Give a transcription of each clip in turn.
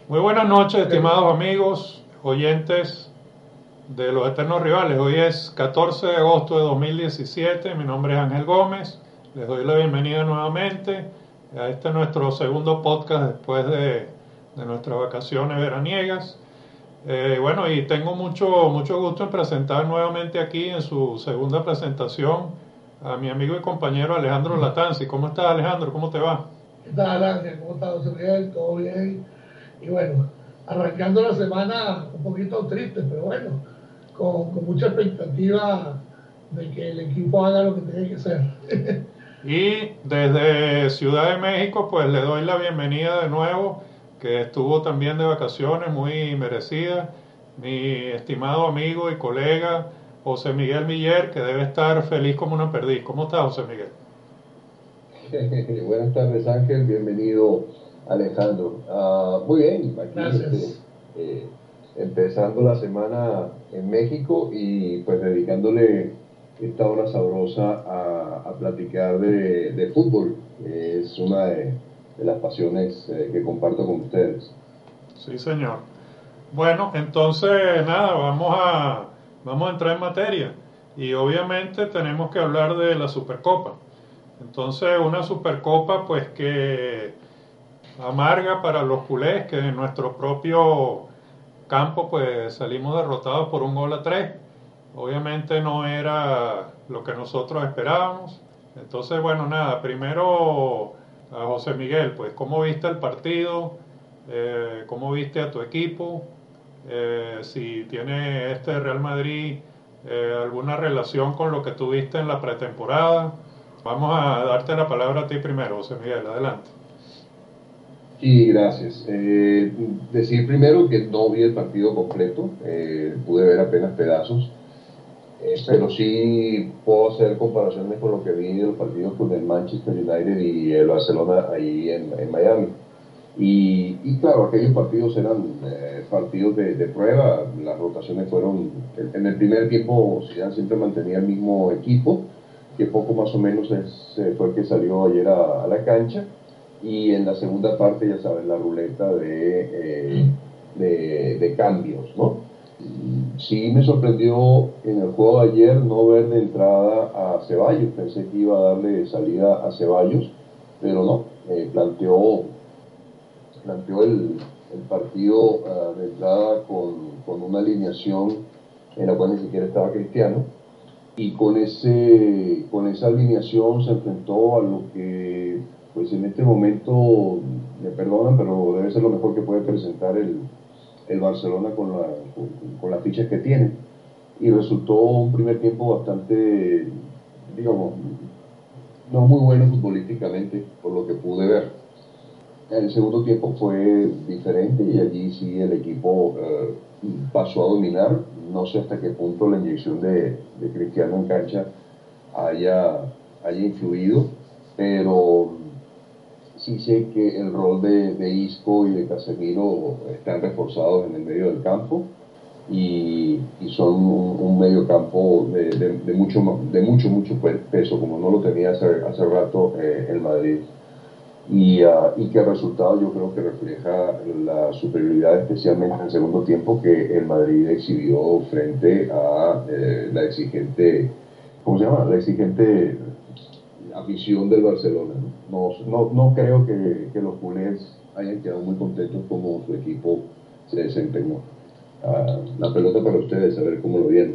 Muy buenas noches, estimados amigos, oyentes de Los Eternos Rivales. Hoy es 14 de agosto de 2017. Mi nombre es Ángel Gómez. Les doy la bienvenida nuevamente a este nuestro segundo podcast después de nuestras vacaciones veraniegas. Bueno, y tengo mucho gusto en presentar nuevamente aquí en su segunda presentación a mi amigo y compañero Alejandro Latanzi. ¿Cómo estás, Alejandro? ¿Cómo te va? ¿Qué tal, Ángel? ¿Cómo estás, José Miguel? ¿Todo bien? Y bueno, arrancando la semana un poquito triste, pero bueno, con mucha expectativa de que el equipo haga lo que tiene que hacer. Y desde Ciudad de México, pues le doy la bienvenida de nuevo, que estuvo también de vacaciones, muy merecida, mi estimado amigo y colega José Miguel Miller, que debe estar feliz como una perdiz. ¿Cómo está, José Miguel? Buenas tardes, Ángel. Bienvenido, Alejandro. Muy bien, aquí Gracias. empezando la semana en México y pues dedicándole esta hora sabrosa a platicar de fútbol. Es una de las pasiones que comparto con ustedes. Sí, señor. Bueno, entonces nada, vamos a entrar en materia. Y obviamente tenemos que hablar de la Supercopa. Entonces, una Supercopa pues que amarga para los culés, que en nuestro propio campo pues salimos derrotados por 1-3. Obviamente no era lo que nosotros esperábamos. Entonces, bueno, nada, primero a José Miguel, pues cómo viste el partido, cómo viste a tu equipo, si tiene este Real Madrid alguna relación con lo que tuviste en la pretemporada. Vamos a darte la palabra a ti primero, José Miguel, adelante. Sí, gracias. Decir primero que no vi el partido completo, pude ver apenas pedazos. Pero sí puedo hacer comparaciones con lo que vi de los partidos con el Manchester United y el Barcelona ahí en Miami. Y claro, aquellos partidos eran partidos de prueba, las rotaciones fueron, en el primer tiempo Zidane siempre mantenía el mismo equipo, que poco más o menos fue el que salió ayer a la cancha, y en la segunda parte, ya saben, la ruleta de cambios, ¿no? Sí me sorprendió en el juego de ayer no ver de entrada a Ceballos, pensé que iba a darle salida a Ceballos, pero no, planteó el partido de entrada con una alineación en la cual ni siquiera estaba Cristiano, y con esa alineación se enfrentó a lo que pues en este momento, me perdonan, pero debe ser lo mejor que puede presentar el Barcelona con las fichas que tiene, y resultó un primer tiempo bastante, digamos, no muy bueno futbolísticamente por lo que pude ver. El segundo tiempo fue diferente y allí sí el equipo pasó a dominar. No sé hasta qué punto la inyección de Cristiano en cancha haya influido, pero sí sé que el rol de Isco y de Casemiro están reforzados en el medio del campo y son un medio campo de mucho peso, como no lo tenía hace rato el Madrid. Y que el resultado yo creo que refleja la superioridad, especialmente en el segundo tiempo, que el Madrid exhibió frente a la exigente, ¿cómo se llama? La exigente afición del Barcelona. No creo que los culés hayan quedado muy contentos como su equipo se desempeñó. La pelota para ustedes, a ver cómo lo vieron.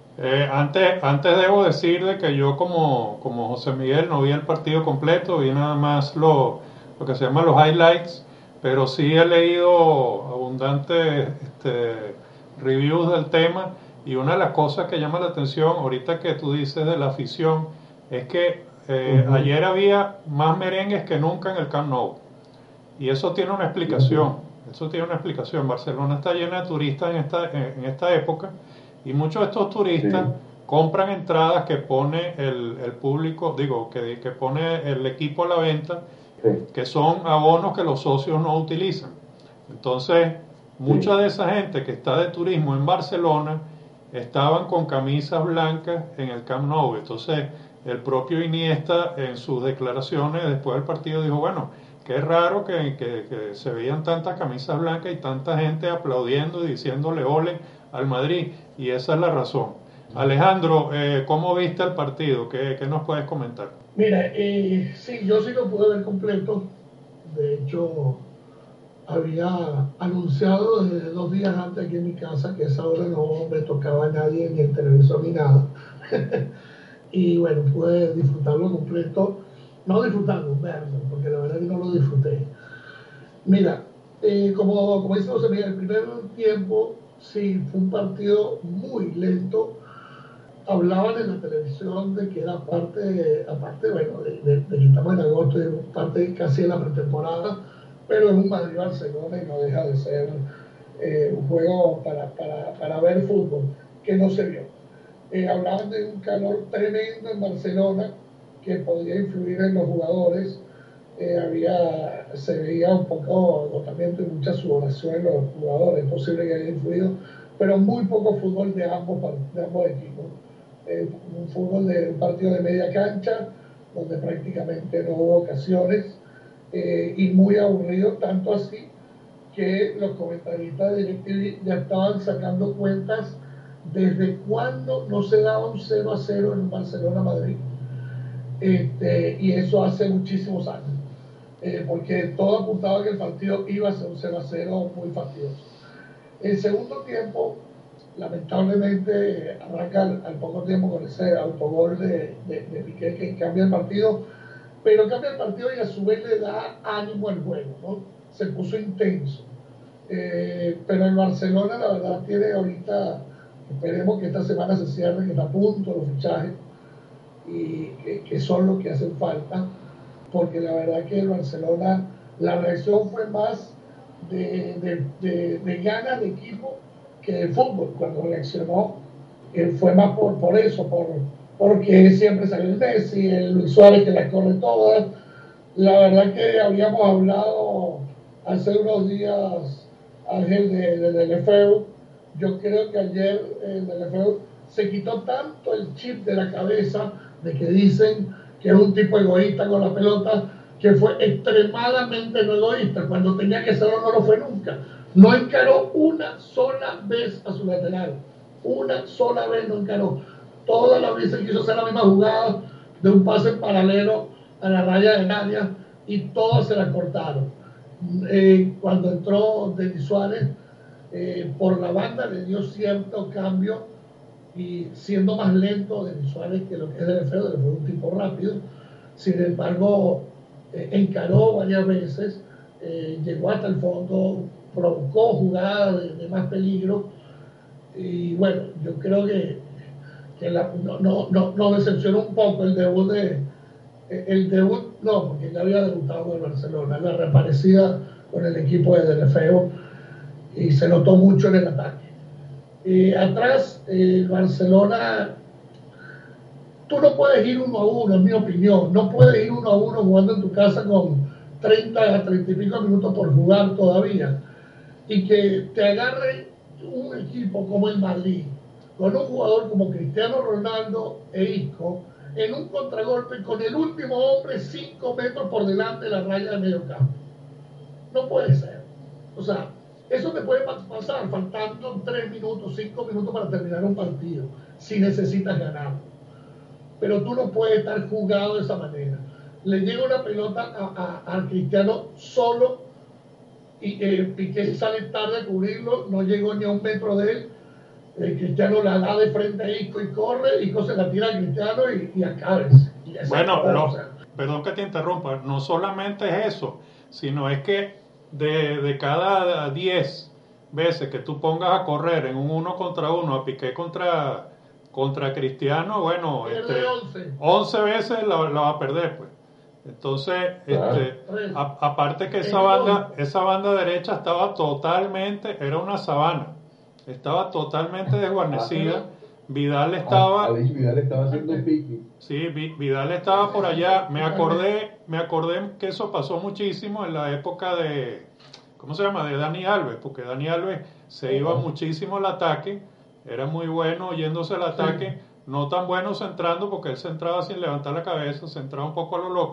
Antes debo decir de que yo como José Miguel no vi el partido completo, vi nada más lo que se llama los highlights, pero sí he leído abundantes reviews del tema, y una de las cosas que llama la atención ahorita que tú dices de la afición es que ayer había más merengues que nunca en el Camp Nou, y eso tiene una explicación. Eso tiene una explicación. Barcelona está llena de turistas en esta época, y muchos de estos turistas Sí, compran entradas que pone el público, digo, que pone el equipo a la venta, sí, que son abonos que los socios no utilizan. Entonces, mucha sí. de esa gente que está de turismo en Barcelona estaban con camisas blancas en el Camp Nou. Entonces, el propio Iniesta en sus declaraciones después del partido dijo, bueno, qué raro que se veían tantas camisas blancas y tanta gente aplaudiendo y diciéndole ole al Madrid, y esa es la razón. Alejandro, ¿cómo viste el partido? ¿Qué nos puedes comentar? Mira, sí, yo sí lo pude ver completo. De hecho, había anunciado desde 2 días antes aquí en mi casa que a esa hora no me tocaba a nadie ni el televisor ni nada. Y bueno, pude disfrutarlo completo. No disfrutarlo, verlo, porque la verdad que no lo disfruté. Mira, como dice José Miguel, el primer tiempo sí fue un partido muy lento. Hablaban en la televisión de que era aparte bueno, de que estamos en agosto, y parte casi de la pretemporada, pero es un Madrid-Barcelona y no deja de ser un juego para ver fútbol, que no se vio. Hablaban de un calor tremendo en Barcelona que podría influir en los jugadores. Se veía un poco agotamiento y mucha sudoración en los jugadores, es posible que haya influido, pero muy poco fútbol de ambos equipos. Un fútbol de un partido de media cancha, donde prácticamente no hubo ocasiones, y muy aburrido, tanto así que los comentaristas de DirecTV ya estaban sacando cuentas desde cuándo no se daba un 0-0 en Barcelona-Madrid. Y eso hace muchísimos años, porque todo apuntaba que el partido iba a ser un 0-0 muy fastidioso. El segundo tiempo, lamentablemente, arranca al poco tiempo con ese autogol de Piqué que cambia el partido, pero cambia el partido y a su vez le da ánimo al juego, ¿no? Se puso intenso. Pero el Barcelona, la verdad, tiene ahorita, esperemos que esta semana se cierre, que está a punto los fichajes, y que son los que hacen falta, porque la verdad que el Barcelona, la reacción fue más de ganas de equipo que de fútbol. Cuando reaccionó, fue más por eso, porque siempre sale el Messi, el Luis Suárez que las corre todas. La verdad que habíamos hablado hace unos días, Ángel, del Efeu. Yo creo que ayer el del Efeu se quitó tanto el chip de la cabeza de que dicen que es un tipo egoísta con la pelota, que fue extremadamente no egoísta. Cuando tenía que serlo no lo fue nunca. No encaró una sola vez a su lateral. Una sola vez no encaró. Todas las veces quiso hacer la misma jugada de un pase paralelo a la raya de área y todas se la cortaron. Cuando entró Denis Suárez, por la banda le dio cierto cambio, y siendo más lento Denis Suárez que lo que es Del Feo, fue un tipo rápido. Sin embargo, encaró varias veces, llegó hasta el fondo, provocó jugadas de más peligro, y bueno, yo creo que nos decepcionó un poco el debut no, porque ya había debutado con el Barcelona, la reaparecida con el equipo de Del Feo, y se notó mucho en el ataque. Atrás, Barcelona, tú no puedes ir 1-1, en mi opinión. No puedes ir 1-1 jugando en tu casa con 30 a 30 y pico minutos por jugar todavía. Y que te agarre un equipo como el Madrid, con un jugador como Cristiano Ronaldo e Isco, en un contragolpe con el último hombre 5 metros por delante de la raya de medio campo. No puede ser. O sea, eso te puede pasar faltando 3 minutos, 5 minutos para terminar un partido, si necesitas ganar. Pero tú no puedes estar jugado de esa manera. Le llega una pelota a Cristiano solo, y Piqué sale tarde a cubrirlo, no llegó ni a 1 metro de él. Cristiano la da de frente a Isco y corre, Isco se la tira a Cristiano y acabes. Bueno, perdón que te interrumpa, no solamente es eso, sino es que de cada 10 veces que tú pongas a correr en un 1 contra 1 a Piqué contra Cristiano, bueno, 11 veces la va a perder, pues. Entonces, aparte que esa banda derecha estaba totalmente, era una sabana, estaba totalmente desguarnecida. Vidal estaba haciendo un picnic. Sí, Vidal estaba por allá. Me acordé que eso pasó muchísimo en la época de, ¿cómo se llama? De Dani Alves, porque Dani Alves se iba muchísimo al ataque, era muy bueno yéndose al ataque, no tan bueno centrando, porque él centraba sin levantar la cabeza, centraba un poco a lo loco,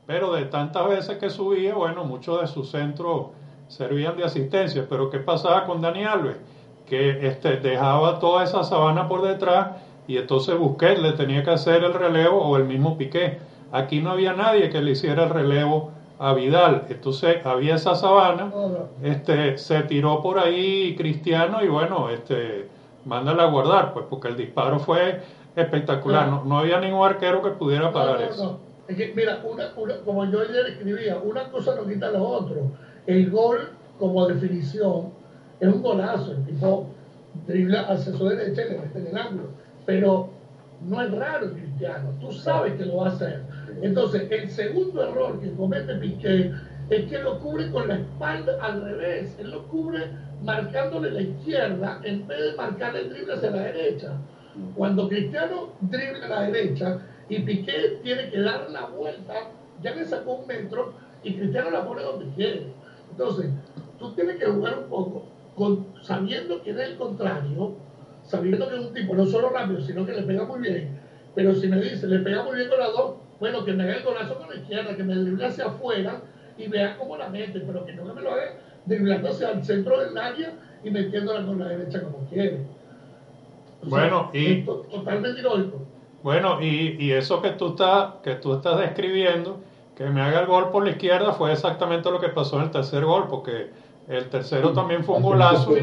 pero de tantas veces que subía, bueno, muchos de sus centros servían de asistencia. Pero ¿qué pasaba con Dani Alves? Que dejaba toda esa sabana por detrás y entonces Busquets le tenía que hacer el relevo o el mismo Piqué. Aquí no había nadie que le hiciera el relevo a Vidal, entonces había esa sabana, se tiró por ahí Cristiano y bueno, mándala a guardar, pues porque el disparo fue espectacular, no había ningún arquero que pudiera parar eso. Es que, mira, como yo ayer escribía, una cosa no quita lo otro. El gol, como definición, es un golazo. El tipo dribla hacia su derecha y le mete en el ángulo. Pero no es raro el Cristiano. Tú sabes que lo va a hacer. Entonces, el segundo error que comete Piqué es que lo cubre con la espalda al revés. Él lo cubre marcándole la izquierda en vez de marcarle el drible hacia la derecha. Cuando Cristiano dribla a la derecha y Piqué tiene que dar la vuelta, ya le sacó 1 metro y Cristiano la pone donde quiere. Entonces, tú tienes que jugar un poco sabiendo que es el contrario, sabiendo que es un tipo no solo rápido, sino que le pega muy bien. Pero si me dice, le pega muy bien con las dos, bueno, que me haga el golazo con la izquierda, que me drible hacia afuera y vea cómo la mete, pero que no me lo haga driblando hacia el centro del área y metiéndola con la derecha como quiere. O bueno, sea, y totalmente irónico. Bueno, y eso que tú estás describiendo, que me haga el gol por la izquierda, fue exactamente lo que pasó en el tercer gol, porque el tercero también fue un golazo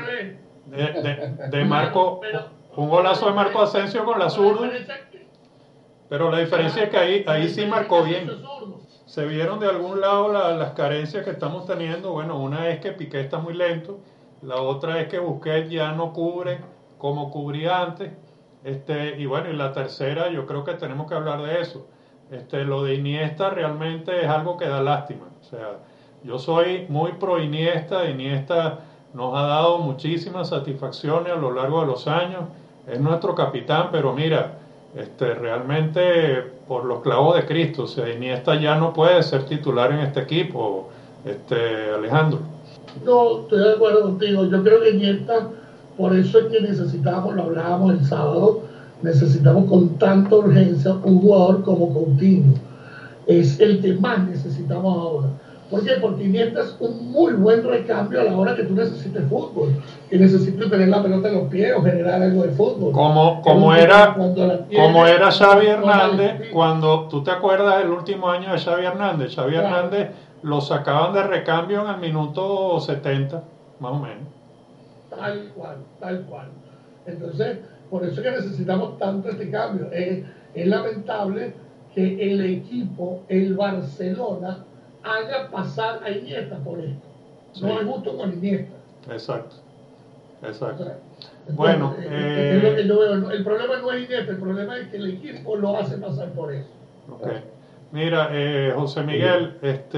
de Marco, un golazo de Marco Asensio con la zurda, pero la diferencia es que ahí sí marcó bien. Se vieron de algún lado las carencias que estamos teniendo. Bueno, una es que Piqué está muy lento, la otra es que Busquets ya no cubre como cubría antes. Y bueno, y la tercera, yo creo que tenemos que hablar de eso. Lo de Iniesta realmente es algo que da lástima. O sea, yo soy muy pro Iniesta. Iniesta nos ha dado muchísimas satisfacciones a lo largo de los años. Es nuestro capitán, pero mira, realmente por los clavos de Cristo, o sea, Iniesta ya no puede ser titular en este equipo, Alejandro. No, estoy de acuerdo contigo. Yo creo que Iniesta, por eso es que necesitamos, lo hablábamos el sábado, necesitamos con tanta urgencia un jugador como Coutinho. Es el que más necesitamos ahora. ¿Por qué? Porque Iniesta es un muy buen recambio a la hora que tú necesites fútbol, que necesites tener la pelota en los pies o generar algo de fútbol. Como era Xavi Hernández, cuando tú te acuerdas del último año de Xavi Hernández, Hernández lo sacaban de recambio en el minuto 70, más o menos. Tal cual. Entonces, por eso es que necesitamos tanto este cambio. Es lamentable que el equipo, el Barcelona, haga pasar a Iniesta por esto. Sí. No es justo con Iniesta. Exacto. O sea, entonces, bueno, es lo que yo veo. El problema no es Iniesta, el problema es que el equipo lo hace pasar por eso. Okay. Mira, José Miguel,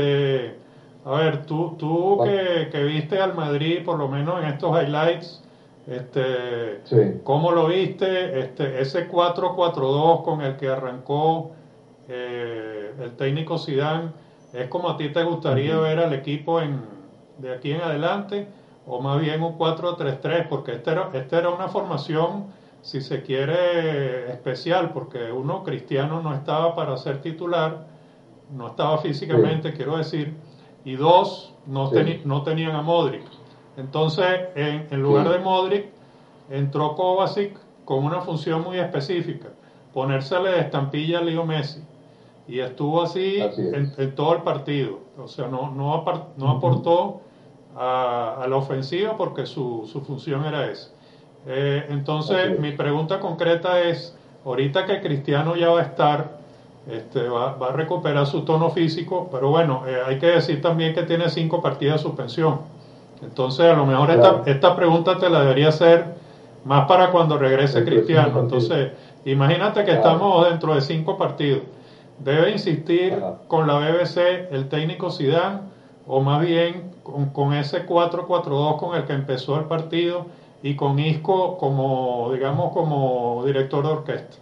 a ver, tú que viste al Madrid, por lo menos en estos highlights, sí. ¿Cómo lo viste? Ese 4-4-2 con el que arrancó el técnico Zidane, ¿es como a ti te gustaría ver al equipo de aquí en adelante? O más bien un 4-3-3, porque esta era una formación, si se quiere, especial, porque Cristiano no estaba para ser titular, no estaba físicamente, sí. Quiero decir, y dos, no tenían a Modric. Entonces, en lugar de Modric, entró Kovacic con una función muy específica, ponérsele de estampilla a Leo Messi, y estuvo así en todo el partido. O sea, no aportó a la ofensiva porque su función era esa. Entonces, mi pregunta concreta es, ahorita que Cristiano ya va a estar, va a recuperar su tono físico, pero bueno, hay que decir también que tiene 5 partidos de suspensión. Entonces, a lo mejor esta pregunta te la debería hacer más para cuando regrese Cristiano. Entonces, imagínate que estamos dentro de 5 partidos. ¿Debe insistir con la BBC el técnico Zidane o más bien con ese 4-4-2 con el que empezó el partido y con Isco como director de orquesta?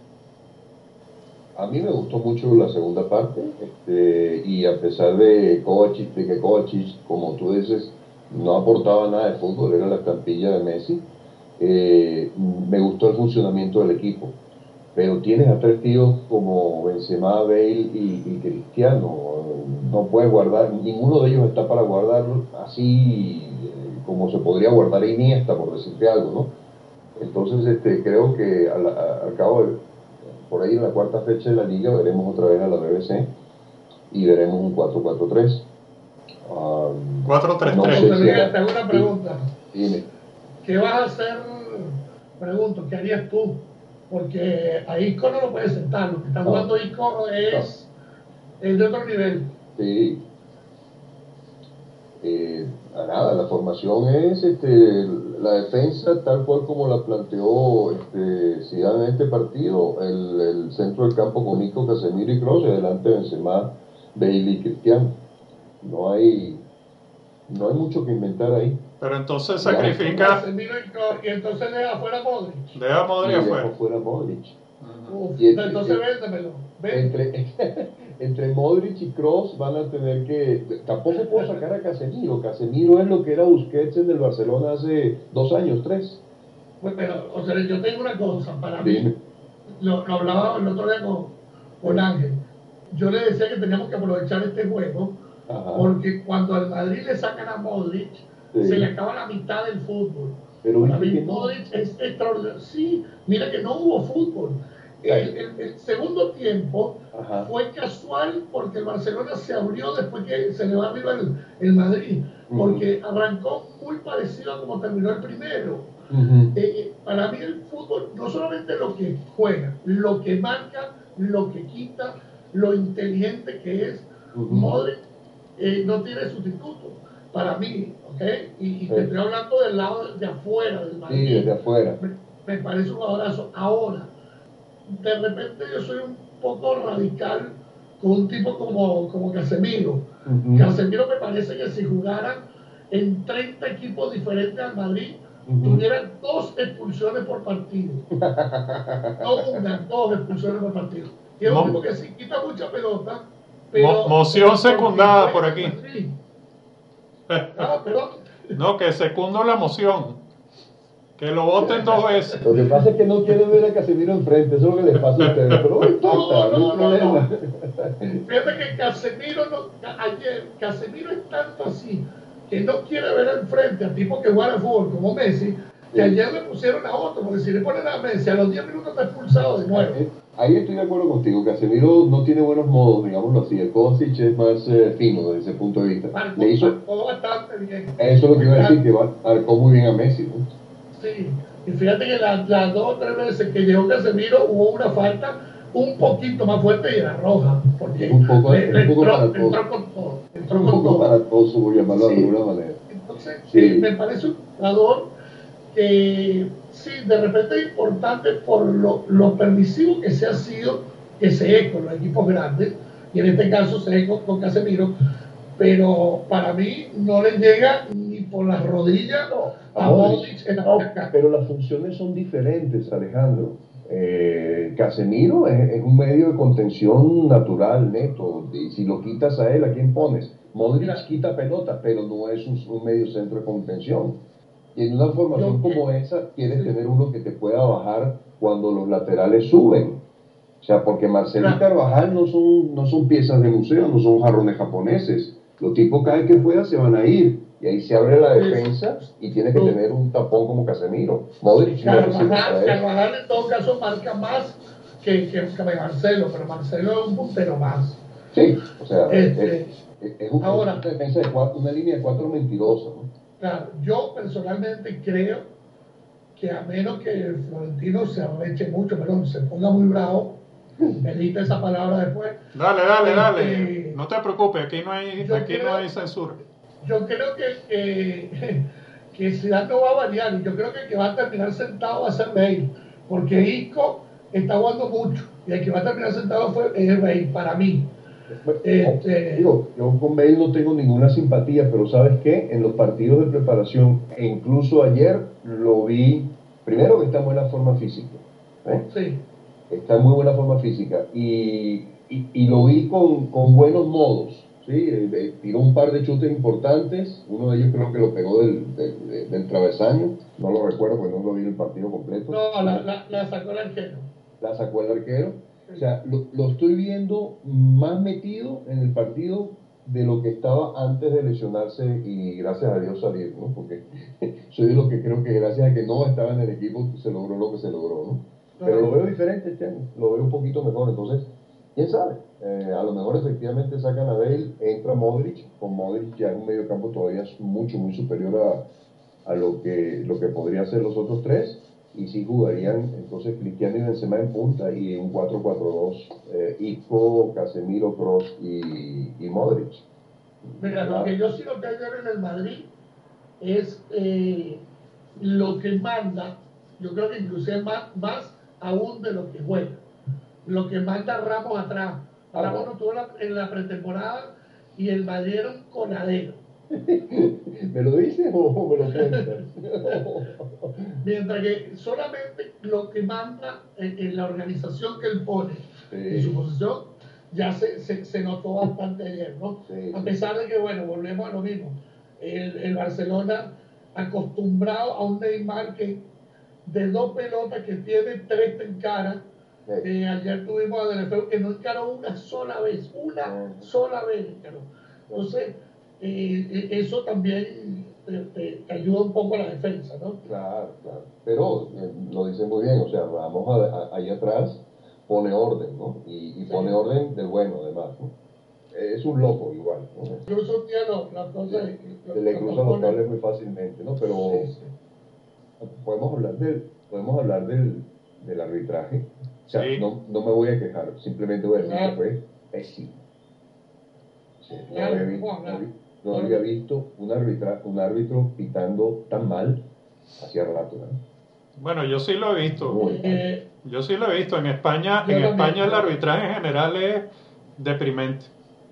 A mí me gustó mucho la segunda parte, y a pesar de que Kovacic, como tú dices, no aportaba nada de fútbol, era la estampilla de Messi, me gustó el funcionamiento del equipo. pero tienes a tres tíos como Benzema, Bale y Cristiano. No puedes guardar, ninguno de ellos está para guardarlo así como se podría guardar a Iniesta, por decirte algo, ¿no? Entonces creo que al cabo por ahí en la cuarta fecha de la liga veremos otra vez a la BBC y veremos un 4-4-3. 4-3-3. No sé José si Miguel, te hago una pregunta. Dime. ¿Qué vas a hacer? Pregunto, ¿qué harías tú? Porque a Isco no lo puedes sentar. Lo que está jugando Isco es de otro nivel. Sí. Nada, la formación es la defensa tal cual como la planteó Zidane en este partido, el centro del campo con Nico, Casemiro y Kroos, y adelante Benzema, Bale y Cristiano. No hay mucho que inventar ahí. Pero entonces Ya. sacrifica. Casemiro y entonces deja afuera a Modric. Deja a Modric Y afuera. dejo fuera Modric. Uf, Y entonces véndemelo. Entre Modric y Kroos van a tener que... Tampoco puedo sacar a Casemiro. Casemiro es lo que era Busquets en el Barcelona hace 2 años, 3. Bueno, o sea, yo tengo una cosa para Dime. mí. Lo hablaba el otro día con Ángel. Yo le decía que teníamos que aprovechar este juego. Ajá. Porque cuando al Madrid le sacan a Modric, Sí. se le acaba la mitad del fútbol. Pero Para viste mí que no. Modric es extraordinario. Sí, mira que no hubo fútbol. El segundo tiempo Ajá. fue casual porque el Barcelona se abrió después que se le va arriba el Madrid. Porque arrancó muy parecido a como terminó el primero. Para mí el fútbol no solamente lo que juega, lo que marca, lo que quita, lo inteligente que es. Modric no tiene sustituto para mí, ¿ok? Y te estoy hablando del lado de afuera del Madrid. Sí, desde afuera. Me parece un jugadorazo. Ahora, de repente yo soy un poco radical con un tipo como Casemiro. Casemiro me parece que si jugaran en 30 equipos diferentes al Madrid, tuvieran 2 expulsiones por partido. No una, 2 expulsiones por partido. Y es un tipo que sí quita mucha pelota, pero... Moción secundada por aquí. Perdón. No, que secundo la moción. Que lo voten 2 veces. Lo que pasa es que no quieren ver a Casemiro enfrente, eso es lo que les pasa a ustedes, pero no importa, no hay problema. Fíjate que Casemiro es tanto así que no quiere ver enfrente a tipos que juegan al fútbol como Messi, que ayer le pusieron a otro, porque si le ponen a Messi a los 10 minutos está expulsado de nuevo. Ahí estoy de acuerdo contigo. Casemiro no tiene buenos modos, digámoslo así. El Kovacic es más fino desde ese punto de vista. Marcó bastante bien. Eso es lo que iba a decir, que marcó muy bien a Messi, ¿no? Sí, y fíjate que las 2 o 3 veces que llegó Casemiro hubo una falta un poquito más fuerte y era roja, porque entró con todo. Un poco para todo, por llamarlo de alguna manera. Entonces, me parece un jugador que sí, de repente es importante por lo permisivo que se ha sido, que se es con los equipos grandes, y en este caso se es con Casemiro, pero para mí no le llega ni por las rodillas a Modric en la cancha. Pero las funciones son diferentes, Alejandro. Casemiro es un medio de contención natural, neto, y si lo quitas a él, ¿a quién pones? Modric quita pelota, pero no es un medio centro de contención. Y en una formación como esa, quieres tener uno que te pueda bajar cuando los laterales suben. O sea, porque Marcelo y Carvajal no son piezas de museo, no son jarrones japoneses. Los tipos cada vez que puedan se van a ir. Y ahí se abre la defensa y tiene que tener un tapón como Casemiro. Modric Carvajal en todo caso marca más que Marcelo, pero Marcelo es un puntero más. Sí, o sea, es una defensa de una línea de 4 mentirosa, ¿no? Claro, yo personalmente creo que a menos que el Florentino se arreche mucho, perdón, se ponga muy bravo, edita esa palabra después. Dale. No te preocupes, aquí no hay censura. Yo creo que Zidane no va a variar, y yo creo que el que va a terminar sentado va a ser Bale, porque Isco está jugando mucho, y el que va a terminar sentado es Bale, para mí. Digo, yo con Bale no tengo ninguna simpatía, pero ¿sabes qué? En los partidos de preparación, e incluso ayer lo vi, primero que está en buena forma física, sí. Está en muy buena forma física, y lo vi con buenos modos. Sí, tiró un par de chutes importantes, uno de ellos creo que lo pegó del travesaño, no lo recuerdo porque no lo vi en el partido completo. No, la sacó el arquero. la sacó el arquero. O sea, lo estoy viendo más metido en el partido de lo que estaba antes de lesionarse y gracias a Dios salir, ¿no? Porque soy de los que creo que gracias a que no estaba en el equipo se logró lo que se logró, ¿no? Pero lo veo diferente este año, lo veo un poquito mejor, entonces, quién sabe, a lo mejor efectivamente sacan a Bale, entra Modric, con Modric ya en un medio campo todavía es mucho, muy superior a lo que podría hacer los otros tres, y sí jugarían entonces Cristiano y Benzema en punta y un 4-4-2, Isco, Casemiro, Kroos y Modric. Mira, lo que yo sí lo que ayer en el Madrid es lo que manda, yo creo que inclusive más aún de lo que juega, lo que manda Ramos atrás. Ramos no estuvo en la pretemporada y el Madrid era un coladero. ¿Me lo dices o me lo cuentas? Mientras que solamente lo que manda en la organización que él pone en su posición ya se notó bastante ayer, ¿no? Sí, a pesar de que, bueno, volvemos a lo mismo. El Barcelona acostumbrado a un Neymar que de 2 pelotas que tiene 3 en cara. Ayer tuvimos a Delefeu que no encaró una sola vez encaró. Entonces, eso también te ayuda un poco a la defensa, ¿no? Claro. Pero lo dice muy bien, o sea, vamos ahí atrás, pone orden, ¿no? Y pone orden del bueno, además, ¿no? Es un loco igual, ¿no? Incluso un día las cosas le cruzan los cables muy fácilmente, ¿no? Pero podemos hablar del arbitraje. O sea, no me voy a quejar, simplemente voy a decir que fue pésimo. Sí, no había visto un árbitro pitando tan mal hacía rato, ¿no? Bueno, yo sí lo he visto. Yo sí lo he visto. En España el arbitraje en general es deprimente.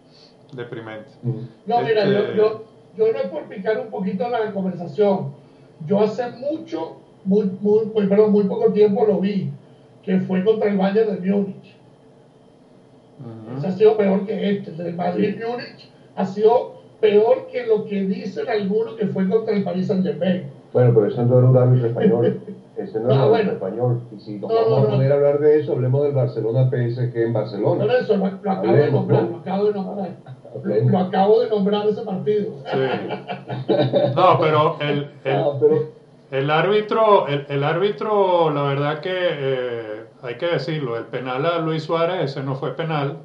No, mira, yo no es por picar un poquito la conversación. Yo hace muy poco tiempo lo vi, que fue contra el Bayern de Múnich. Ese ha sido peor que este. El Madrid-Múnich ha sido peor que lo que dicen algunos que fue contra el Paris Saint-Germain. Bueno, pero ese no era un árbitro español. Ese no era un árbitro español. Y si nos vamos a poner a hablar de eso, hablemos del Barcelona PSG en Barcelona. Por eso lo acabo de nombrar. Lo acabo de nombrar ese partido. Sí. No, pero el árbitro, la verdad que hay que decirlo, el penal a Luis Suárez, ese no fue penal.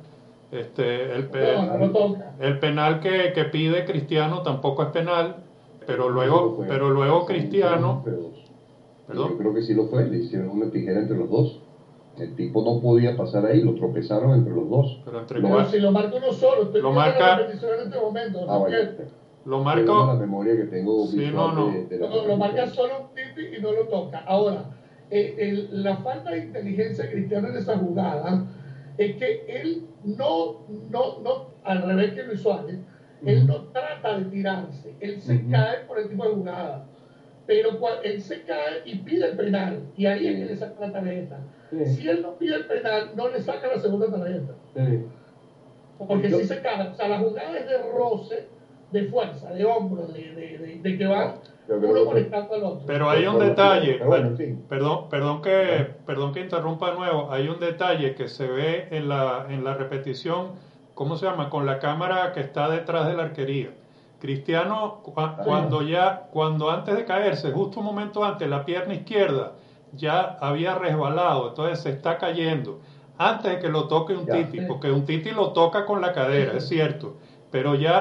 El penal que pide Cristiano tampoco es penal, pero luego Cristiano. Yo creo que sí lo fue, le hicieron una tijera entre los dos. El tipo no podía pasar ahí, lo tropezaron entre los dos. Pero si lo marca uno solo, estoy viendo la repetición en este momento. Lo marca. La memoria que tengo visual lo marca solo un Titi y no lo toca. Ahora, la falta de inteligencia de Cristiano en esa jugada es que él no al revés que Luis Suárez, él no trata de tirarse, él se cae por el tipo de jugada. Pero él se cae y pide el penal, y ahí es que le saca la tarjeta. Si él no pide el penal, no le saca la segunda tarjeta. Porque si se cae, o sea, la jugada es de roce, de fuerza, de hombro, de que va uno conectando al otro. Pero hay un detalle, perdón que interrumpa de nuevo, hay un detalle que se ve en la repetición, ¿cómo se llama? Con la cámara que está detrás de la arquería. Cristiano, cuando antes de caerse, justo un momento antes, la pierna izquierda ya había resbalado, entonces se está cayendo, antes de que lo toque un Titi, porque un Titi lo toca con la cadera, es cierto, pero ya,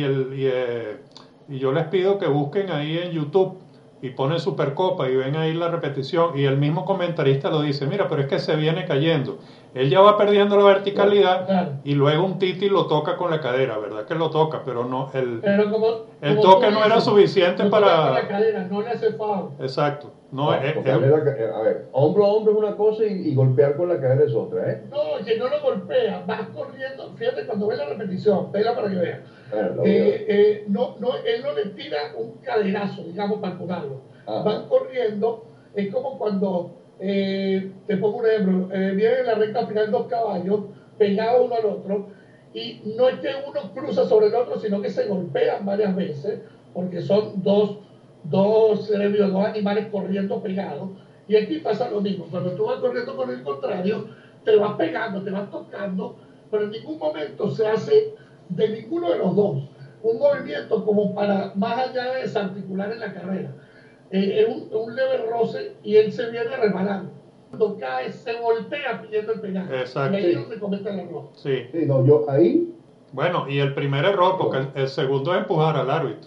y yo les pido que busquen ahí en YouTube y ponen Supercopa y ven ahí la repetición, y el mismo comentarista lo dice, mira, pero es que se viene cayendo. Él ya va perdiendo la verticalidad y luego un Titi lo toca con la cadera, ¿verdad? Que lo toca, pero no el toque no era suficiente para la cadera, no le hace foul. Exacto. A ver, hombro a hombro es una cosa y golpear con la cadera es otra, ¿eh? No, que no lo golpea, vas corriendo, fíjate cuando ves la repetición, vela para que veas. Él no le tira un caderazo, digamos, para curarlo. Van corriendo, es como cuando te pongo un ejemplo, vienen en la recta final 2 caballos pegados uno al otro y no es que uno cruza sobre el otro, sino que se golpean varias veces porque son dos animales corriendo pegados. Y aquí pasa lo mismo, cuando tú vas corriendo con el contrario, te vas pegando, te vas tocando, pero en ningún momento se hace de ninguno de los dos un movimiento como para más allá de desarticular en la carrera. Es un leve roce y él se viene resbalando. Cuando cae, se voltea pidiendo el penal. Exacto. Y ahí es donde comete el error. Sí. Sí, no, yo ahí. Bueno, y el primer error, porque el segundo es empujar al árbitro.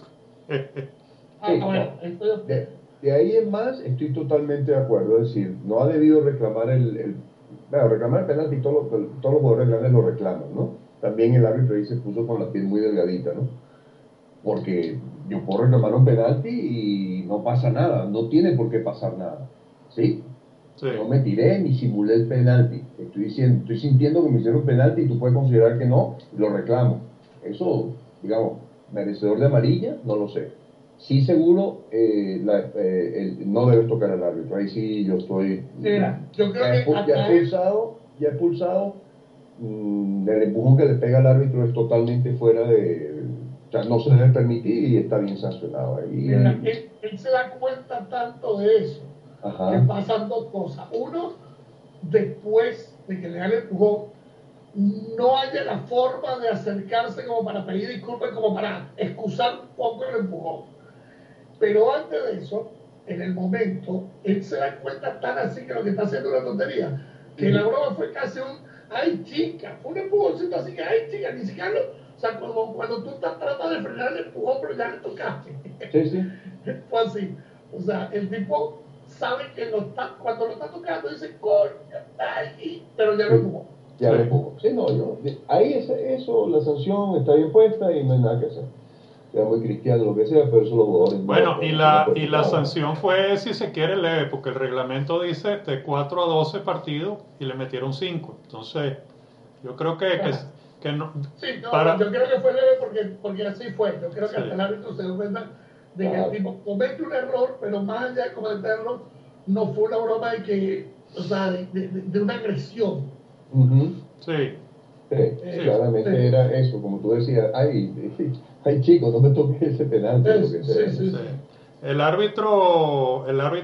Bueno, de ahí en más estoy totalmente de acuerdo. Es decir, no ha debido reclamar bueno, reclamar el penalti, todos los jugadores grandes lo reclaman, ¿no? También el árbitro ahí se puso con la piel muy delgadita, ¿no? Porque yo puedo reclamar un penalti y no pasa nada, no tiene por qué pasar nada, ¿sí? Sí. No me tiré ni simulé el penalti. Estoy sintiendo que me hicieron un penalti y tú puedes considerar que no, y lo reclamo. Eso, digamos, merecedor de amarilla, no lo sé. Sí, seguro, no debes tocar al árbitro. Ahí sí yo estoy. Mira, yo creo que ya he pulsado. El empujón que le pega al árbitro es totalmente fuera de. O sea, no se debe permitir y está bien sancionado. Mira, él se da cuenta tanto de eso. Ajá. Que pasan dos cosas. Uno, después de que le dan el empujón, no haya la forma de acercarse como para pedir disculpas, como para excusar un poco el empujón. Pero antes de eso, en el momento, él se da cuenta tan así que lo que está haciendo es una tontería, que la broma fue casi ay chica, fue un empujoncito así que ay chica, ni siquiera o sea, como cuando tú estás tratando de frenar el empujón, pero ya le tocaste. Sí. Fue así. O sea, el tipo sabe que cuando lo está tocando, dice, coño, pero ya lo empujó. Ya lo empujó. Sí, no, ahí eso, la sanción está bien puesta y no hay nada que hacer. Sea muy cristiano, lo que sea, pero eso los jugadores. Bueno, y la sanción fue, si se quiere, leve, porque el reglamento dice de 4 a 12 partidos y le metieron 5. Entonces, yo creo que no. Sí, no, yo creo que fue leve porque así fue. Yo creo que hasta el árbitro se dio cuenta de que el tipo comete un error, pero más allá de cometerlo, no fue una broma o sea, de una agresión. Sí. Claramente era eso, como tú decías, ay chicos, no me toques ese penalti. Sí. El árbitro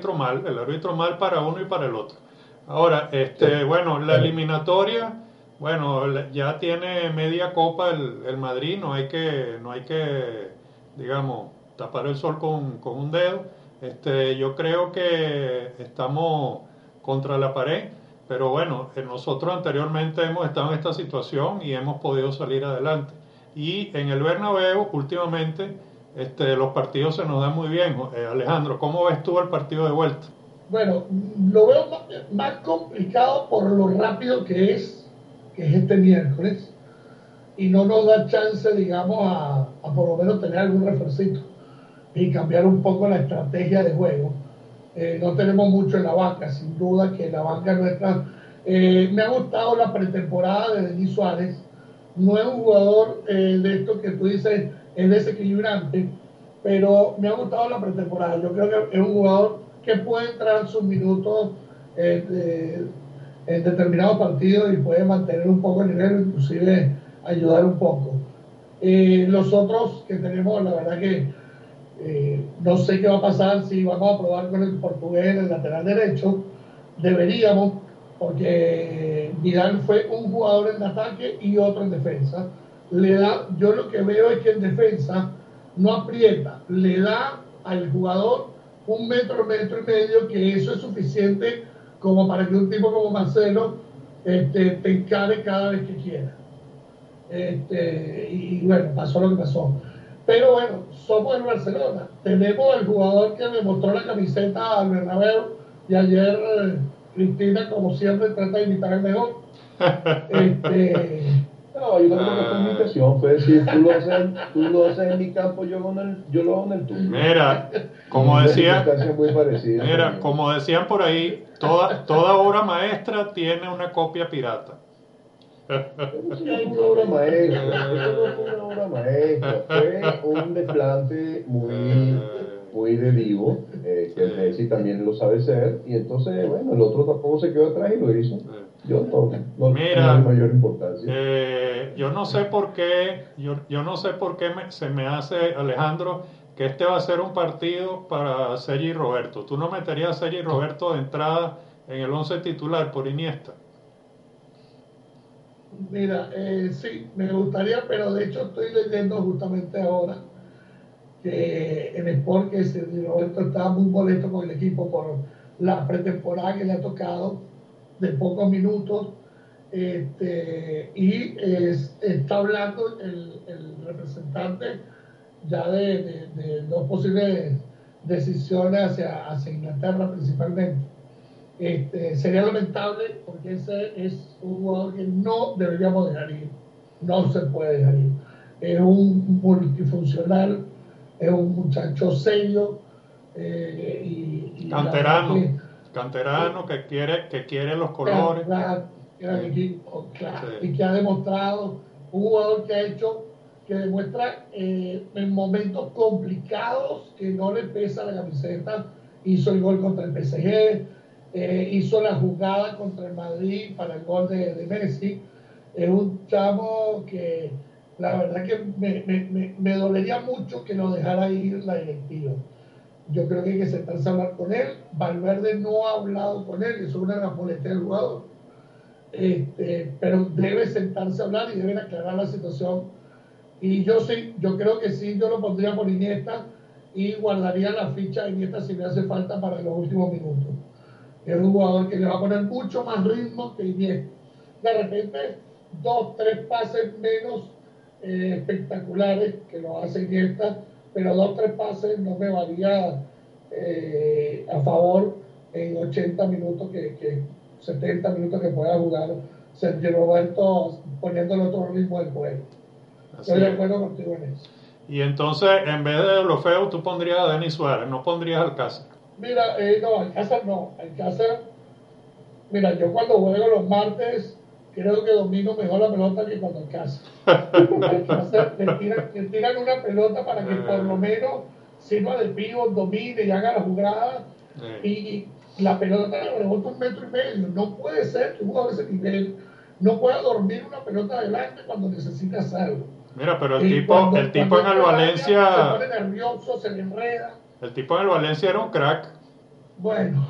mal para uno y para el otro. Ahora, bueno, la eliminatoria, bueno, ya tiene media copa el Madrid, no hay que, digamos, tapar el sol con un dedo. Yo creo que estamos contra la pared. Pero bueno, nosotros anteriormente hemos estado en esta situación y hemos podido salir adelante. Y en el Bernabéu, últimamente, los partidos se nos dan muy bien. Alejandro, ¿cómo ves tú el partido de vuelta? Bueno, lo veo más complicado por lo rápido que es este miércoles. Y no nos da chance, digamos, a por lo menos tener algún refuercito y cambiar un poco la estrategia de juego. No tenemos mucho en la banca, sin duda que la banca nuestra. Me ha gustado la pretemporada de Denis Suárez. No es un jugador de esto que tú dices es desequilibrante, pero me ha gustado la pretemporada. Yo creo que es un jugador que puede entrar sus minutos en determinados partidos y puede mantener un poco el nivel, inclusive ayudar un poco. Los otros que tenemos, la verdad que no sé qué va a pasar si vamos a probar con el portugués en el lateral derecho. Deberíamos, porque Vidal fue un jugador en ataque y otro en defensa. Yo lo que veo es que en defensa no aprieta, le da al jugador un metro y medio, que eso es suficiente como para que un tipo como Marcelo te encare cada vez que quiera. Y bueno, pasó lo que pasó. Pero bueno, somos el Barcelona. Tenemos al jugador que le mostró la camiseta al Bernabéu y ayer Cristina, como siempre, trata de imitar el mejor. No, yo no creo que fue invitación, fue decir, tú lo haces en mi campo, yo lo hago en el tuyo. Mira, como decían por ahí, toda obra maestra tiene una copia pirata. Una obra maestra, fue un desplante muy de divo, que el Messi también lo sabe ser, y entonces, bueno, el otro tampoco se quedó atrás y lo hizo. Yo no Mira, hay mayor importancia. Yo no sé por qué se me hace, Alejandro, que este va a ser un partido para Sergi Roberto. ¿Tú no meterías a Sergi Roberto de entrada en el 11 titular por Iniesta? Mira, sí, me gustaría, pero de hecho estoy leyendo justamente ahora que en Sport que Roberto estaba muy molesto con el equipo por la pretemporada que le ha tocado de pocos minutos, y está hablando el representante ya de dos posibles decisiones hacia Inglaterra principalmente. Sería lamentable porque ese es un jugador que no deberíamos dejar ir, no se puede dejar ir. Es un multifuncional, es un muchacho serio, canterano, canterano que quiere los colores. Claro, y que ha demostrado, un jugador que ha hecho, que demuestra en momentos complicados que no le pesa la camiseta. Hizo el gol contra el PSG, hizo la jugada contra el Madrid para el gol de Messi. Es un chamo que la verdad que me dolería mucho que lo dejara ir la directiva. Yo creo que hay que sentarse a hablar con él. Valverde no ha hablado con él, eso es una de las molestias del jugador. Pero debe sentarse a hablar y deben aclarar la situación. Y yo creo que sí, yo lo pondría por Iniesta y guardaría la ficha de Iniesta si me hace falta para los últimos minutos. Es un jugador que le va a poner mucho más ritmo que Iniesta. De repente, 2, 3 pases menos espectaculares que lo hace Iniesta, pero 2, 3 pases no me varía a favor en 80 minutos, que 70 minutos que pueda jugar Sergio Roberto poniéndole otro ritmo del juego. Estoy de acuerdo contigo en eso. Y entonces, en vez de lo feo, tú pondrías a Denis Suárez, no pondrías al Alcácer. Mira, no, Alcácer no. Alcácer, mira, yo cuando juego los martes, creo que domino mejor la pelota que cuando Alcácer. Alcácer le tiran una pelota para que por lo menos sirva de pívot, domine y haga la jugada. Y la pelota le rebota 1,5 metros. No puede ser que un jugador de ese nivel no pueda dormir una pelota adelante cuando necesita hacerlo. Mira, pero el tipo en el Valencia se pone nervioso, se le enreda. El tipo en el Valencia era un crack. Bueno,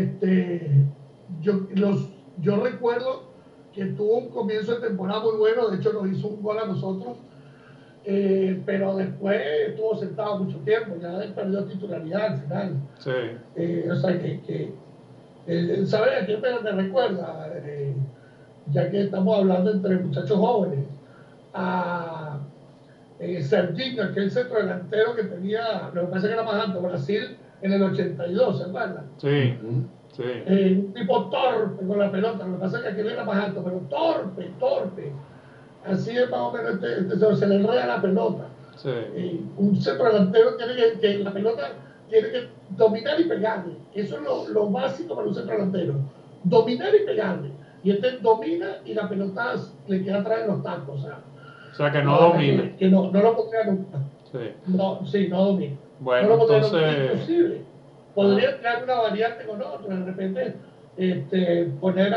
yo recuerdo que tuvo un comienzo de temporada muy bueno, de hecho nos hizo un gol a nosotros, pero después estuvo sentado mucho tiempo, ya perdió titularidad al final. Sí. O sea ¿sabes a quién me recuerda? Ya que estamos hablando entre muchachos jóvenes, a Serginho, aquel centro delantero que tenía, lo que pasa es que era más alto, Brasil en el 82, ¿se acuerdan? Sí, sí. Un tipo torpe con la pelota, lo que pasa es que aquel era más alto, pero torpe. Así es más o menos, se le enreda la pelota. Sí. Un centro delantero tiene que la pelota tiene que dominar y pegarle. Eso es lo básico para un centro delantero. Dominar y pegarle. Y domina y la pelota le queda atrás en los tacos. O sea que no domina. Que no lo pondría nunca. Sí. No domina. Bueno, no lo entonces... nunca, imposible. Podría crear una variante con otro. De repente poner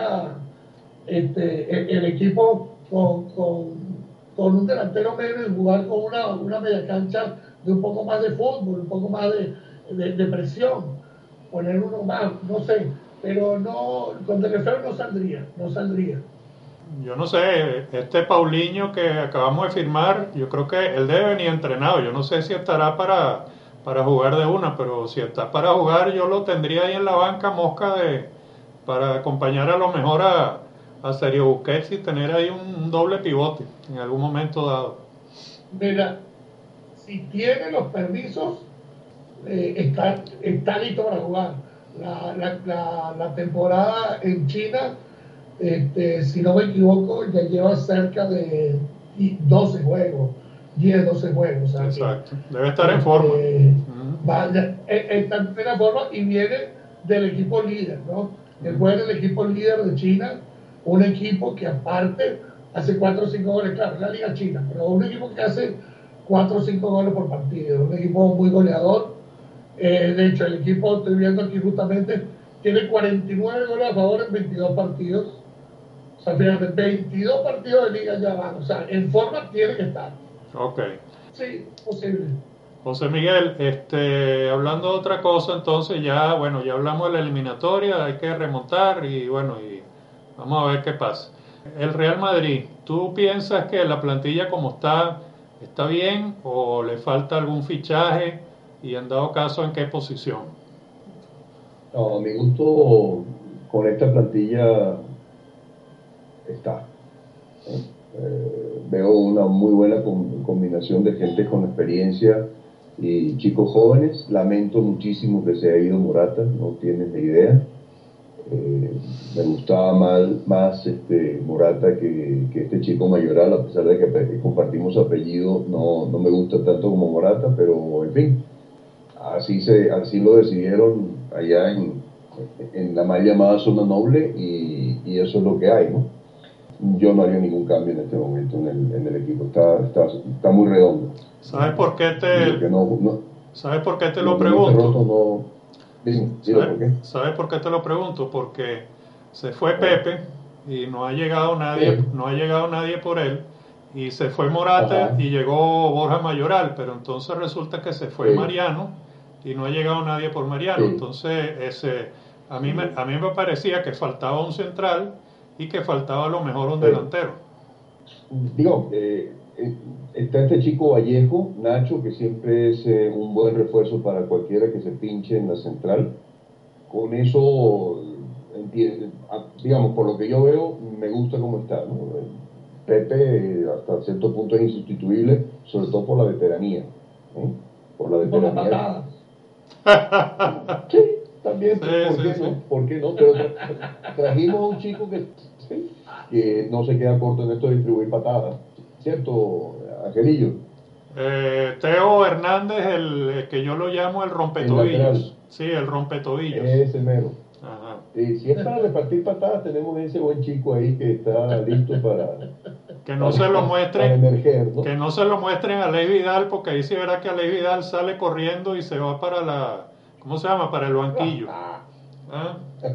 el equipo con un delantero medio y jugar con una media cancha de un poco más de fútbol, un poco más de presión, poner uno más, no sé, pero no, con Telefero no saldría. Yo no sé, este Paulinho que acabamos de firmar, yo creo que él debe venir entrenado, yo no sé si estará para jugar de una, pero si está para jugar yo lo tendría ahí en la banca mosca para acompañar a lo mejor a Sergio Busquets y tener ahí un doble pivote en algún momento dado. Mira, si tiene los permisos, está listo para jugar. La temporada en China, si no me equivoco, ya lleva cerca de 12 juegos, 10, 12 juegos. O sea, exacto, debe estar en forma. Está en plena forma y viene del equipo líder, ¿no? Él juega en el equipo líder de China, un equipo que aparte hace 4 o 5 goles, claro, es la Liga China, pero un equipo que hace 4 o 5 goles por partido, un equipo muy goleador. De hecho, el equipo, estoy viendo aquí justamente, tiene 49 goles a favor en 22 partidos. O sea, fíjate, 22 partidos de liga ya van. O sea, en forma tiene que estar. Ok. Sí, posible. José Miguel, hablando de otra cosa, entonces ya, bueno, ya hablamos de la eliminatoria, hay que remontar y bueno, y vamos a ver qué pasa. El Real Madrid, ¿tú piensas que la plantilla como está bien o le falta algún fichaje y en dado caso en qué posición? No, a mi gusto, con esta plantilla está. ¿Eh? Veo una muy buena combinación de gente con experiencia y chicos jóvenes. Lamento muchísimo que se haya ido Morata, no tienes ni idea. Eh, Me gustaba más Morata que este chico Mayoral, a pesar de que compartimos apellido, no me gusta tanto como Morata, pero en fin, así lo decidieron allá en la mal llamada zona noble y eso es lo que hay, ¿no? Yo no haría ningún cambio en este momento en el equipo, está muy redondo. ¿Sabes por qué Y lo que sabes por qué te lo lo que no esté roto pregunto? no. Dilo por qué. ¿Sabes por qué te lo pregunto? Porque se fue Ah, Pepe y no ha llegado nadie, sí, no ha llegado nadie por él. Y se fue Morata ajá, y llegó Borja Mayoral, pero entonces resulta que se fue sí, Mariano y no ha llegado nadie por Mariano. sí, Entonces, sí. a mí me parecía que faltaba un central y que faltaba a lo mejor un Sí. delantero. Digo, está este chico Vallejo, Nacho, que siempre es un buen refuerzo para cualquiera que se pinche en la central. Con eso, digamos, por lo que yo veo, me gusta cómo está, ¿no? Pepe, hasta cierto punto es insustituible, sobre todo por la veteranía, ¿eh? Por la Y por las veteranía. patadas. Sí, también, Sí, ¿por sí, qué sí. no? ¿Por qué no? Pero trajimos a un chico sí, que no se queda corto en esto de distribuir patadas, ¿cierto, Angelillo? Teo Hernández, el que yo lo llamo el El lateral, rompetobillos. Sí, el rompetobillos. ese mero. Ajá. Si es para repartir patadas, tenemos ese buen chico ahí que está listo Que no se lo para muestren, emerger, que ¿no? no se lo muestren a Ley Vidal, porque ahí sí verá que a Ley Vidal sale corriendo y se va para ¿cómo se llama? Para el banquillo. ¿Ah?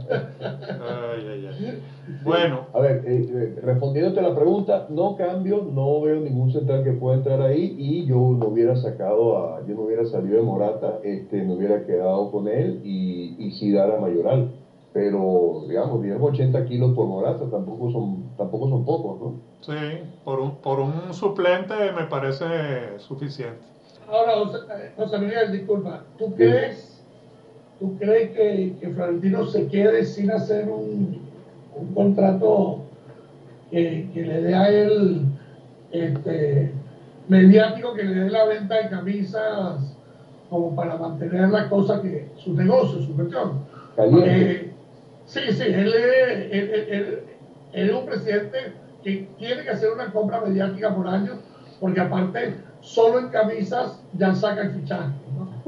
Ay, ay, ay. Sí, Bueno, a ver, respondiéndote a la pregunta, no cambio, no veo ningún central que pueda entrar ahí y yo no hubiera salido de Morata, me hubiera quedado con él y sí dar a Mayoral. Pero, digamos, 80 kilos por Morata tampoco son pocos, ¿no? sí, por un suplente me parece suficiente. Ahora, José Miguel, disculpa, Dime. tú crees que Florentino se quede sin hacer un contrato que le dé a él este, mediático, que le dé la venta de camisas como para mantener la cosa que su negocio, su gestión? Caliente. Sí, sí, él es un presidente que tiene que hacer una compra mediática por año, porque aparte, solo en camisas ya saca el fichaje, ¿no?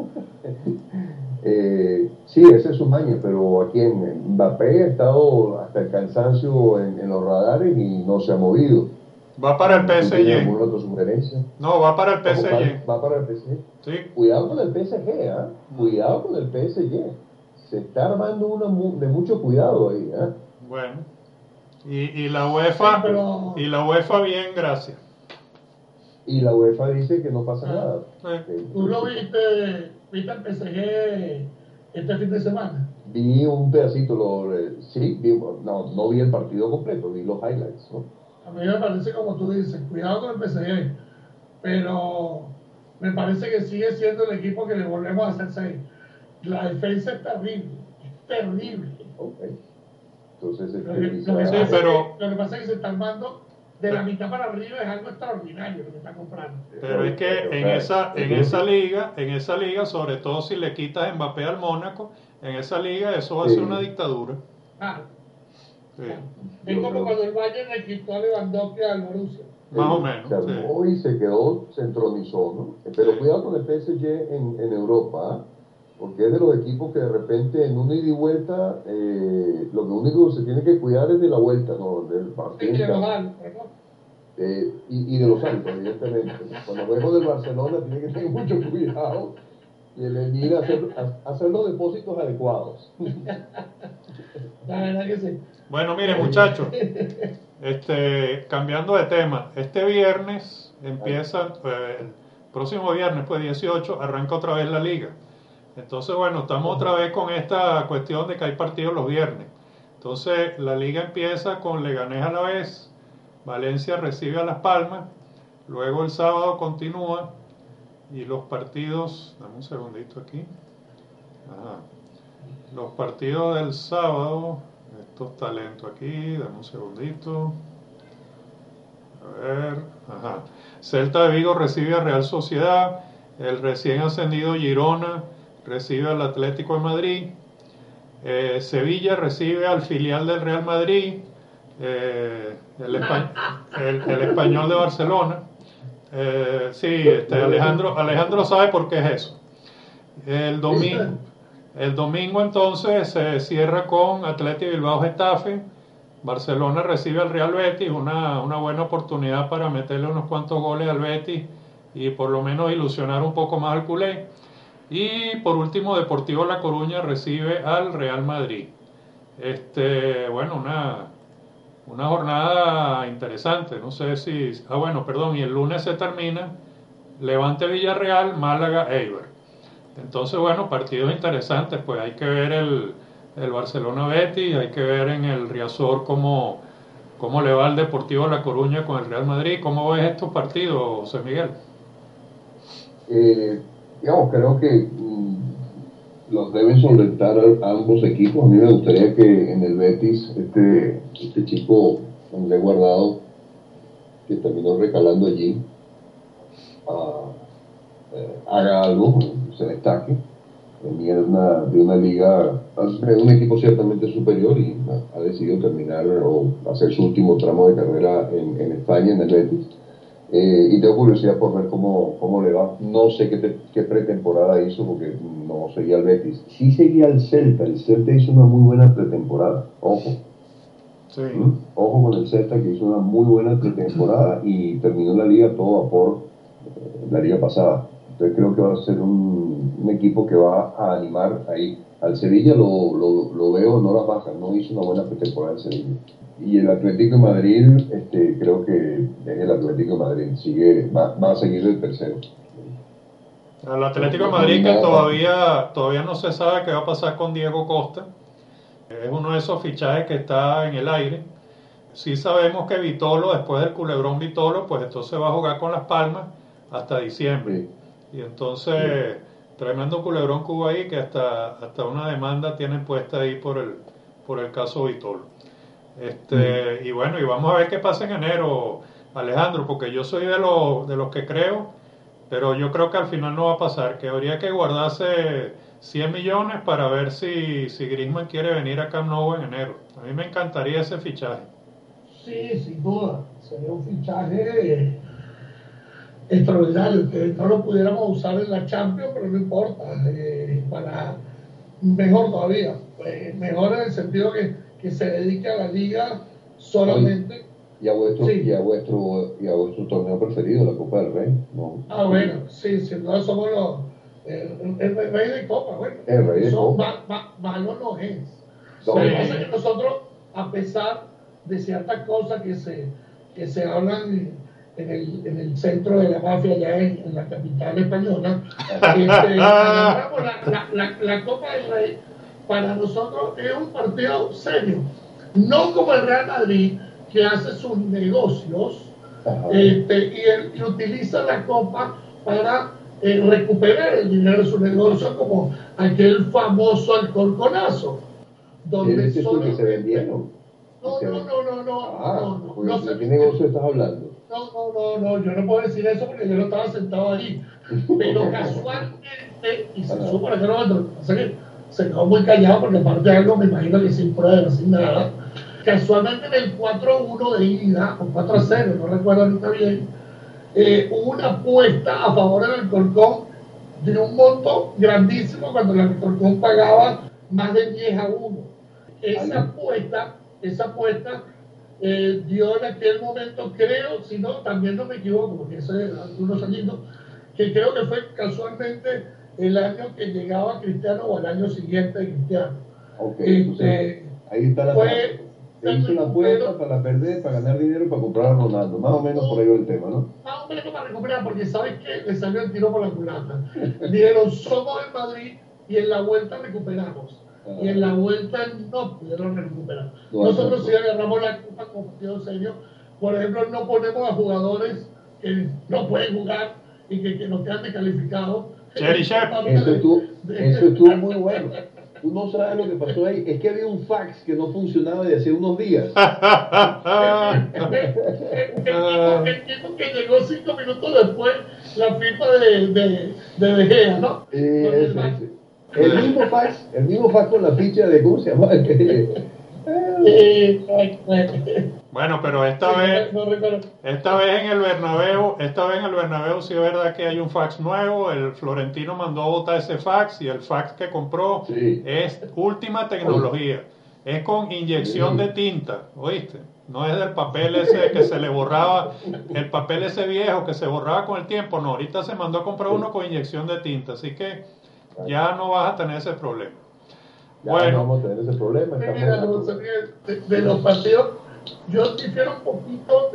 Sí, ese es su maña, pero aquí en Mbappé ha estado hasta el cansancio en los radares y no se ha movido. Va para el ¿Tú tienes PSG. alguna otra sugerencia? No, va para el PSG. Va para el PSG. Sí. Cuidado con el PSG, ¿ah? Cuidado con el PSG. Se está armando de mucho cuidado ahí, ¿ah? Bueno. Y Sí, pero y la UEFA bien, gracias. Y la UEFA dice que no pasa nada. tú lo Entonces, viste el PSG este fin de semana. vi un pedacito, sí, no vi el partido completo, vi los highlights, ¿no? A mí me parece como tú dices, cuidado con el PSG, pero me parece que sigue siendo el equipo que le volvemos a hacer 6. La defensa es terrible. Ok. Entonces, Sí, pero, Lo que pasa es que se está armando de la mitad para arriba, es algo extraordinario lo que está comprando. pero es que o sea, en esa liga, sobre todo si le quitas Mbappé al Mónaco, en esa liga eso va a ser una sí, dictadura. Ah, Sí, claro. Es yo como creo cuando el Bayern le quitó a Lewandowski al Borussia. más o se menos, sí. armó y se entronizó, ¿no? Sí. Pero cuidado con el PSG en Europa, ¿ah? Porque es de los equipos que de repente en un ida y vuelta, lo único que se tiene que cuidar es de la vuelta, ¿no? Del Sí, partido en que lo campo. dan, ¿no? Y de los árbitros, evidentemente. Cuando vemos del Barcelona, tiene que tener mucho cuidado y elegir hacer los depósitos adecuados. La verdad que sí. Bueno, mire Oye, muchachos, cambiando de tema, este viernes empieza, próximo viernes, pues 18, arranca otra vez la liga. Entonces, bueno, estamos otra vez con esta cuestión de que hay partidos los viernes. Entonces, la liga empieza con Leganés a la vez, Valencia recibe a Las Palmas, luego el sábado continúa y los partidos, dame un segundito aquí. Ajá. Los partidos del sábado, estos talentos aquí, dame un segundito. A ver, ajá. Celta de Vigo recibe a Real Sociedad, el recién ascendido Girona recibe al Atlético de Madrid, Sevilla recibe al filial del Real Madrid, el Español de Barcelona. Sí, Alejandro sabe por qué es eso. El domingo entonces se cierra con Athletic Bilbao Getafe. Barcelona recibe al Real Betis, una buena oportunidad para meterle unos cuantos goles al Betis y por lo menos ilusionar un poco más al culé. Y por último, Deportivo La Coruña recibe al Real Madrid. Bueno, una jornada interesante. No sé si... y el lunes se termina Levante Villarreal, Málaga Eibar. Entonces, bueno, partidos interesantes. Pues hay que ver el Barcelona Betis, hay que ver en el Riazor cómo le va al Deportivo La Coruña con el Real Madrid. ¿Cómo ves estos partidos, José Miguel? Creo que los deben solventar a ambos equipos. A mí me gustaría que en el Betis este chico Andrés Guardado, que terminó recalando allí, haga algo, se destaque. Venía de una liga, de un equipo ciertamente superior y ha decidido terminar o hacer su último tramo de carrera en España, en el Betis. Y tengo curiosidad por ver cómo le va. No sé qué pretemporada hizo porque no seguía al Betis. Sí seguía al Celta. El Celta hizo una muy buena pretemporada. Ojo. Sí. Ojo con el Celta, que hizo una muy buena pretemporada y terminó la liga todo vapor la liga pasada. Entonces creo que va a ser un equipo que va a animar ahí. Al Sevilla lo veo, no la baja, no hizo una buena pretemporada el Sevilla. Y el Atlético de Madrid, creo que es el Atlético de Madrid, va a seguir el tercero. El Atlético de Madrid que todavía no se sabe qué va a pasar con Diego Costa. Es uno de esos fichajes que está en el aire. Sí sabemos que Vitolo, después del culebrón Vitolo, pues entonces va a jugar con Las Palmas hasta diciembre. Sí. Y entonces, tremendo culebrón que hubo ahí, que hasta una demanda tienen puesta ahí por el caso Vitolo. Y bueno, y vamos a ver qué pasa en enero, Alejandro, porque yo soy de los que creo, pero yo creo que al final no va a pasar, que habría que guardarse 100 millones para ver si Griezmann quiere venir a Camp Nou en enero. A mí me encantaría ese fichaje. Sí, sin duda, sería un fichaje extraordinario, que no lo pudiéramos usar en la Champions, pero no importa, mejor todavía, mejor en el sentido que se dedique a la liga solamente. Y a vuestro torneo preferido, la Copa del Rey, ¿no? Bueno, sí, sin duda somos el rey de Copa, bueno, el rey de Copa. Malo no es. Lo que pasa es que nosotros, a pesar de ciertas cosas que se hablan en el centro de la mafia, allá en la capital española, agarramos la Copa del Rey. Para nosotros es un partido serio, no como el Real Madrid, que hace sus negocios y utiliza la Copa para recuperar el dinero de su negocio, como aquel famoso alcorconazo, donde solo que se vendieron. No. ¿De qué negocio estás hablando? No, yo no puedo decir eso porque yo no estaba sentado ahí. Pero casualmente, y se supo que no, se quedó muy callado porque aparte de algo me imagino que sin pruebas, sin nada. Casualmente en el 4-1 de ida, o 4-0, no recuerdo ahorita bien, hubo una apuesta a favor del Alcorcón de un monto grandísimo cuando el Alcorcón pagaba más de 10-1. Esa apuesta dio en aquel momento, creo, si no, también no me equivoco, porque eso es algunos añitos, que creo que fue casualmente el año que llegaba Cristiano o el año siguiente de Cristiano. Ahí está la se hizo la apuesta para perder, para ganar dinero, para comprar a Ronaldo. Más o menos por ahí va el tema, ¿no? Más o menos para recuperar, porque ¿sabes qué? Le salió el tiro por la culata. Dijeron, somos en Madrid y en la vuelta recuperamos. Y en la vuelta no pudieron recuperar. Nosotros sí agarramos la culpa como partido serio. Por ejemplo, no ponemos a jugadores que no pueden jugar y que no quedan descalificados. Eso estuvo muy bueno. Tú no sabes lo que pasó ahí. Es que había un fax que no funcionaba desde hace unos días. El tipo que llegó 5 minutos después, la firma de Gea, ¿no? El mismo fax con la ficha de, ¿cómo se llama? Bueno, pero esta vez en el Bernabéu sí es verdad que hay un fax nuevo. El Florentino mandó a botar ese fax y el fax que compró es última tecnología. Es con inyección de tinta, ¿oíste? No es del papel ese que se le borraba, el papel ese viejo que se borraba con el tiempo. No, ahorita se mandó a comprar uno con inyección de tinta, así que ya no vas a tener ese problema. Ya bueno, no vamos a tener ese problema. Mira, de los partidos, yo difiero un poquito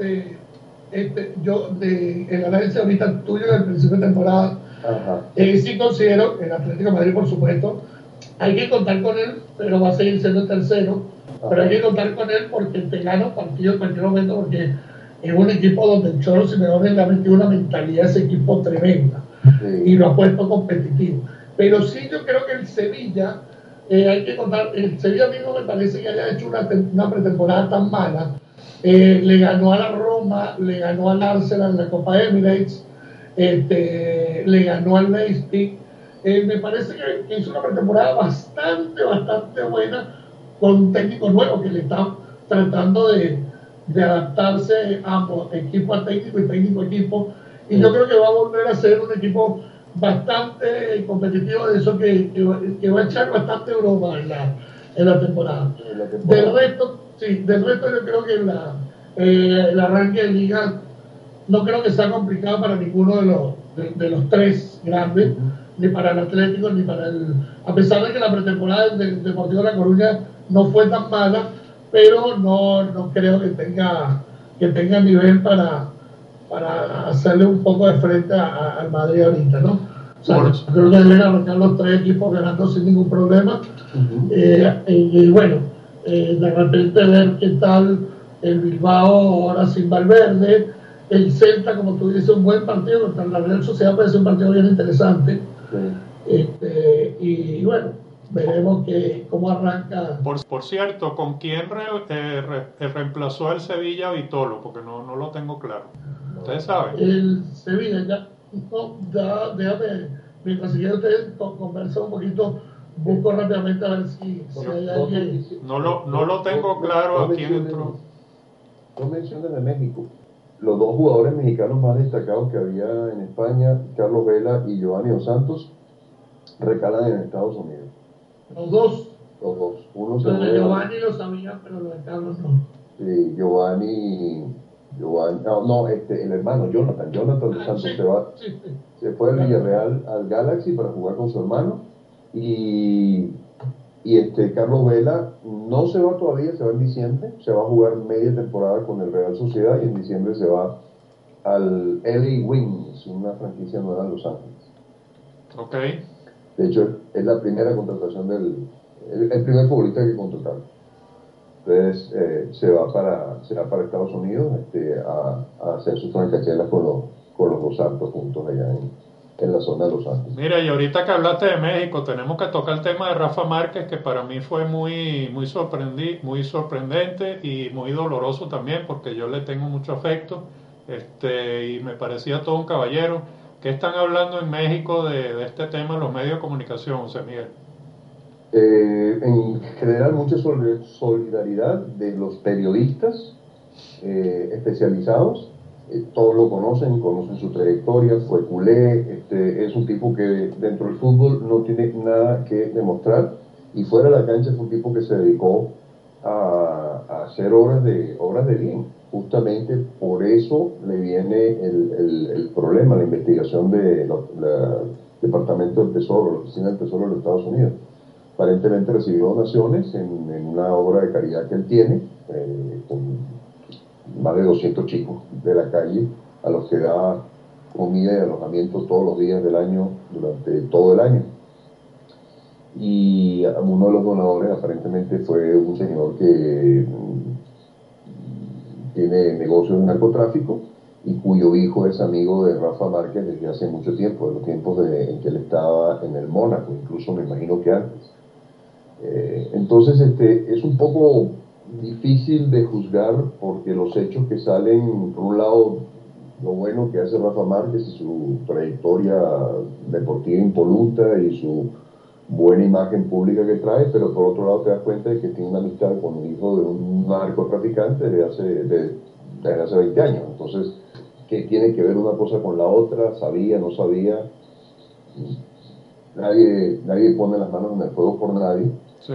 el análisis ahorita tuyo del principio de temporada. Sí considero el Atlético de Madrid, por supuesto, hay que contar con él, pero va a seguir siendo el tercero. Pero hay que contar con él porque te gana partido en cualquier momento, porque es un equipo donde el Cholo Simeone le ha metido una mentalidad a ese equipo tremenda y lo ha puesto competitivo. Pero sí, yo creo que el Sevilla, hay que contar, el Sevilla a mí no me parece que haya hecho una pretemporada tan mala. Le ganó a la Roma, le ganó al Arsenal en la Copa Emirates, le ganó al Leipzig. Me parece que hizo una pretemporada bastante buena con un técnico nuevo que le está tratando de adaptarse a ambos, equipo a técnico y técnico a equipo. Y yo creo que va a volver a ser un equipo bastante competitivo, de eso que va a echar bastante broma en la temporada. Del resto yo creo que el arranque de liga no creo que sea complicado para ninguno de los tres grandes, ni para el Atlético ni para a pesar de que la pretemporada del Deportivo de La Coruña no fue tan mala, pero no creo que tenga nivel para hacerle un poco de frente al Madrid ahorita, ¿no? O sea, creo que deben arrancar los tres equipos ganando sin ningún problema. Y bueno, de repente ver qué tal el Bilbao ahora sin Valverde, el Celta, como tú dices, un buen partido contra la Real Sociedad, puede ser un partido bien interesante. Y bueno, veremos cómo arranca. Por cierto, ¿con quién reemplazó el Sevilla a Vitolo? Porque no lo tengo claro. ¿Ustedes saben? El Sevilla, déjame, mientras siquiera ustedes conversan un poquito, busco rápidamente a ver si hay alguien. No lo tengo claro a quién entró. Dos menciones de México. Los dos jugadores mexicanos más destacados que había en España, Carlos Vela y Giovanni Dos Santos, recalan en Estados Unidos. Los dos. Uno se de Giovanni lo sabía, pero lo de Carlos no. Sí, Giovanni, el hermano Jonathan Dos Santos se fue del Villarreal al Galaxy para jugar con su hermano y Carlos Vela no se va todavía, se va en diciembre, se va a jugar media temporada con el Real Sociedad y en diciembre se va al LA Wings, una franquicia nueva en Los Ángeles. Ok. De hecho, es la primera contratación el primer futbolista que contrataron. Entonces se va para Estados Unidos a hacer sus francachelas con los Dos Santos juntos allá en la zona de Los Santos. Mira, y ahorita que hablaste de México, tenemos que tocar el tema de Rafa Márquez, que para mí fue muy sorprendente y muy doloroso también, porque yo le tengo mucho afecto y me parecía todo un caballero. ¿Qué están hablando en México de este tema en los medios de comunicación, José Miguel? En general, mucha solidaridad de los periodistas especializados. Todos lo conocen su trayectoria, fue culé, es un tipo que dentro del fútbol no tiene nada que demostrar y fuera de la cancha fue un tipo que se dedicó a hacer obras de bien. Justamente por eso le viene el problema, la investigación del Departamento del Tesoro, la Oficina del Tesoro de los Estados Unidos. Aparentemente recibió donaciones en una obra de caridad que él tiene con más de 200 chicos de la calle, a los que da comida y alojamiento todos los días del año, durante todo el año. Y uno de los donadores aparentemente fue un señor que tiene negocios de narcotráfico y cuyo hijo es amigo de Rafa Márquez desde hace mucho tiempo, de los tiempos en que él estaba en el Mónaco, incluso me imagino que antes. Entonces es un poco difícil de juzgar, porque los hechos que salen, por un lado, lo bueno que hace Rafa Márquez y su trayectoria deportiva impoluta y su buena imagen pública que trae, pero por otro lado te das cuenta de que tiene una amistad con un hijo de un narcotraficante desde hace 20 años. Entonces, ¿qué tiene que ver una cosa con la otra? ¿Sabía, no sabía? Nadie pone las manos en el fuego por nadie. Sí.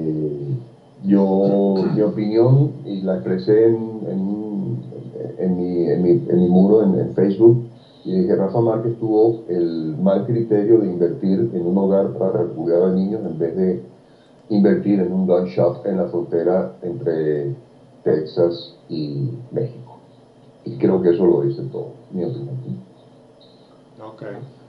Mi opinión, y la expresé en mi muro en Facebook, y dije: Rafa Márquez tuvo el mal criterio de invertir en un hogar para refugiar a niños en vez de invertir en un gun shop en la frontera entre Texas y México. Y creo que eso lo dice todo, mi opinión. Ok.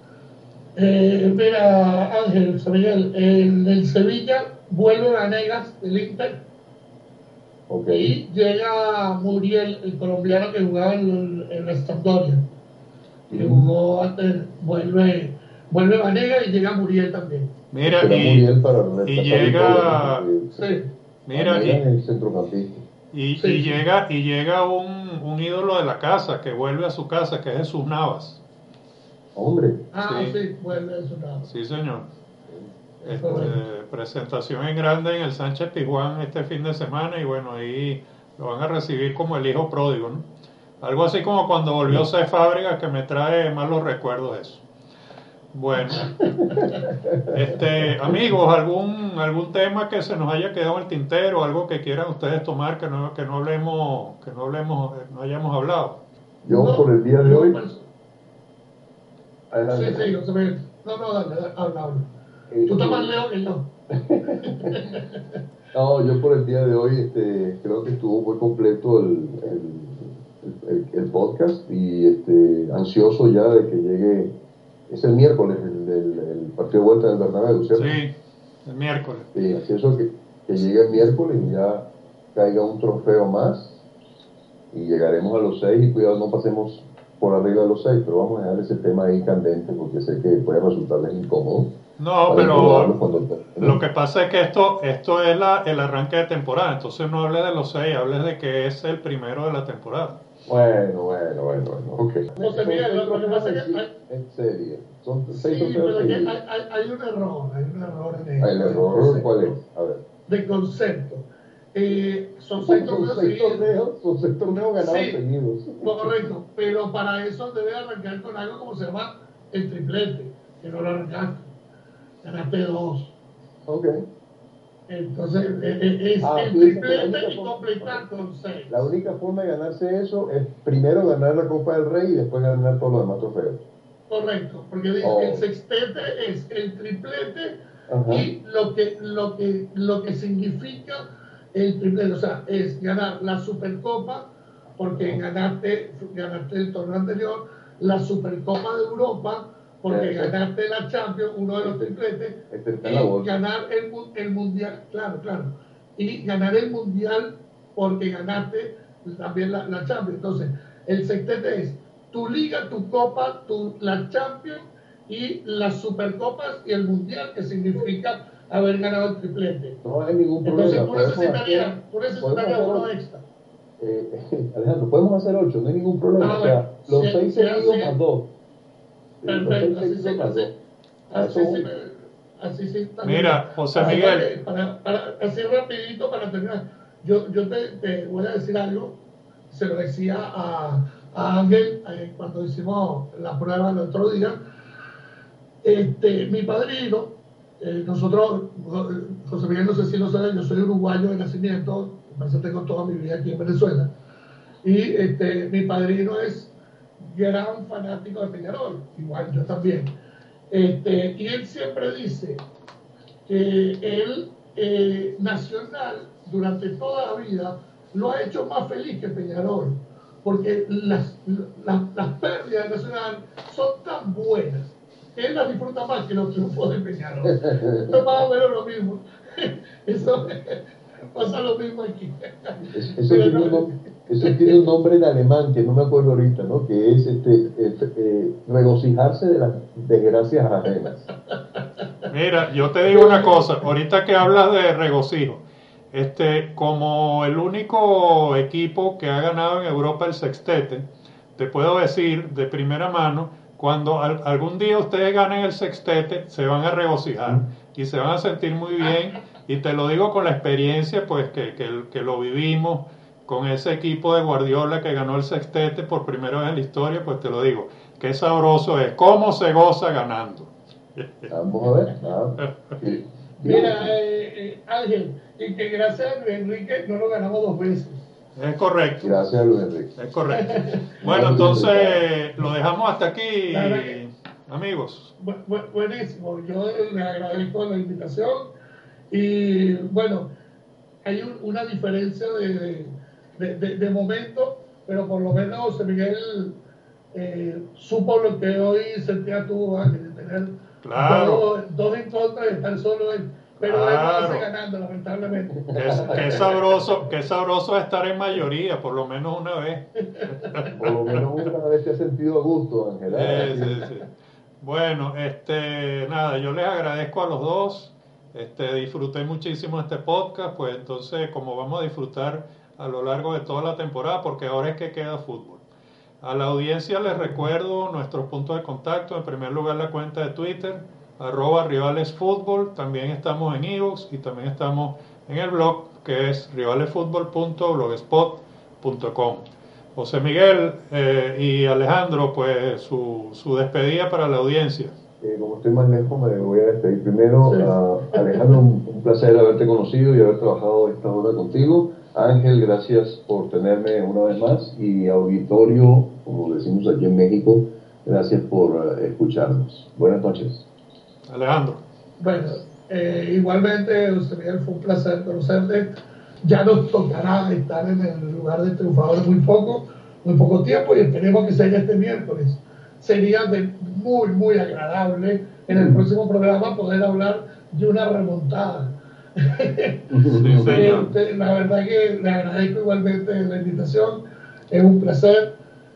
Mira, Ángel, Miguel, el Sevilla vuelve Vanegas del Inter. Okay. Y llega Muriel, el colombiano que jugaba en la Sampdoria. Que jugó antes, vuelve Vanegas y llega Muriel también. Mira, y llega. Sí. Mira, el centrocampista. Y llega un ídolo de la casa que vuelve a su casa, que es Jesús Navas. Hombre. Sí, vuelve Jesús Navas. Sí, señor. Presentación en grande en el Sánchez Pizjuán este fin de semana, y bueno, ahí lo van a recibir como el hijo pródigo, ¿no? Algo así como cuando volvió C. Fábregas, que me trae malos recuerdos de eso. Bueno, amigos, algún tema que se nos haya quedado en el tintero, algo que quieran ustedes tomar que no hayamos hablado. Yo por el día de hoy. Adelante. Sí, no, dale, habla. Tú estás más lejos que yo. No, yo por el día de hoy creo que estuvo muy completo el podcast, y ansioso ya de que llegue. Es el miércoles el partido de vuelta del Bernabéu, ¿cierto? Sí, el miércoles. Sí, ansioso que llegue el miércoles y ya caiga un trofeo más y llegaremos a los 6, y cuidado no pasemos por arriba de los 6, pero vamos a dejar ese tema ahí candente porque sé que puede resultarles incómodo. No, pero lo que pasa es que esto es el arranque de temporada, entonces no hables de los 6, hables de que es el primero de la temporada. Bueno, ok. José Miguel, lo que pasa es que en serio, son 6 sí, pero seguidos. hay un error en ¿El error cuál es? A ver. De concepto. Son 6 torneos seguidos. Son 6 torneos ganados seguidos. Correcto, pero para eso debe arrancar con algo como se llama el triplete, que no lo arrancaste. Ganaste 2. Ok. Entonces, es el triplete y completar con 6. La única forma de ganarse eso es primero ganar la Copa del Rey y después ganar todos los demás trofeos. Correcto, porque el sextete es el triplete. Ajá. Y lo que significa el triplete, o sea, es ganar la Supercopa, porque ganaste el torneo anterior, la Supercopa de Europa, porque ganaste la Champions, uno de los tripletes, y ganar el Mundial, claro, y ganar el Mundial porque ganaste también la Champions. Entonces, el sextete es tu liga, tu copa, la Champions y las Supercopas y el Mundial, que significa haber ganado el triplete. No hay ningún problema. Entonces, tú necesitarías uno extra. Alejandro, podemos hacer 8, no hay ningún problema. O sea, los 6 seguidos más 2. Perfecto, así sí. Mira, José Miguel. Así rapidito para terminar. Yo te voy a decir algo. Se lo decía a Ángel cuando hicimos la prueba el otro día. Mi padrino, nosotros, José Miguel, no sé si lo saben, yo soy uruguayo de nacimiento, por eso tengo toda mi vida aquí en Venezuela. Y mi padrino es gran fanático de Peñarol, igual yo también. Y él siempre dice que él, Nacional, durante toda la vida, lo ha hecho más feliz que Peñarol, porque las pérdidas de Nacional son tan buenas que él las disfruta más que los triunfos de Peñarol. Esto es más o menos lo mismo. Eso pasa lo mismo aquí. Eso tiene un nombre en alemán que no me acuerdo ahorita, ¿no? Que es regocijarse de las desgracias ajenas. Mira, yo te digo una cosa, ahorita que hablas de regocijo, como el único equipo que ha ganado en Europa el sextete, te puedo decir de primera mano, cuando algún día ustedes ganen el sextete, se van a regocijar y se van a sentir muy bien, y te lo digo con la experiencia, pues que lo vivimos con ese equipo de Guardiola que ganó el sextete por primera vez en la historia, pues te lo digo, qué sabroso es, cómo se goza ganando. Vamos a ver. Sí. Mira, Ángel, y que gracias a Luis Enrique no lo ganamos 2 veces. Es correcto. Gracias a Luis Enrique. Es correcto. Bueno, entonces lo dejamos hasta aquí, amigos. Buenísimo. Yo les agradezco la invitación y bueno, hay una diferencia de momento, pero por lo menos José Miguel supo lo que hoy sentía tú, Ángel, de tener dos en contra y estar solo él. Pero él no hace ganando, lamentablemente. Qué sabroso estar en mayoría, por lo menos una vez. Por lo menos una vez te has sentido a gusto, Ángel. Sí. Bueno, nada, yo les agradezco a los dos. Disfruté muchísimo este podcast, pues entonces como vamos a disfrutar a lo largo de toda la temporada, porque ahora es que queda fútbol. A la audiencia les recuerdo nuestros puntos de contacto. En primer lugar, la cuenta de Twitter, @rivalesfutbol. También estamos en iVoox y también estamos en el blog, que es rivalesfutbol.blogspot.com. José Miguel y Alejandro, pues su despedida para la audiencia. Como estoy más lejos, me voy a despedir primero. Alejandro, un placer haberte conocido y haber trabajado esta hora contigo. Ángel, gracias por tenerme una vez más, y auditorio, como decimos aquí en México, gracias por escucharnos. Buenas noches. Alejandro. Bueno, igualmente, José Miguel, fue un placer conocerte. Ya nos tocará estar en el lugar de triunfadores muy poco tiempo, y esperemos que sea este miércoles. Sería muy agradable en el próximo programa poder hablar de una remontada. Sí, señor. La verdad que le agradezco igualmente la invitación, es un placer,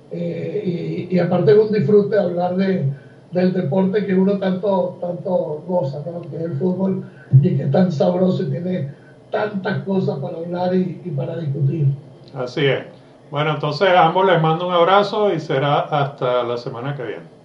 y aparte es un disfrute hablar del deporte que uno tanto goza, ¿no? Que es el fútbol, y que es tan sabroso y tiene tantas cosas para hablar y para discutir. Así es. Bueno, entonces a ambos les mando un abrazo y será hasta la semana que viene.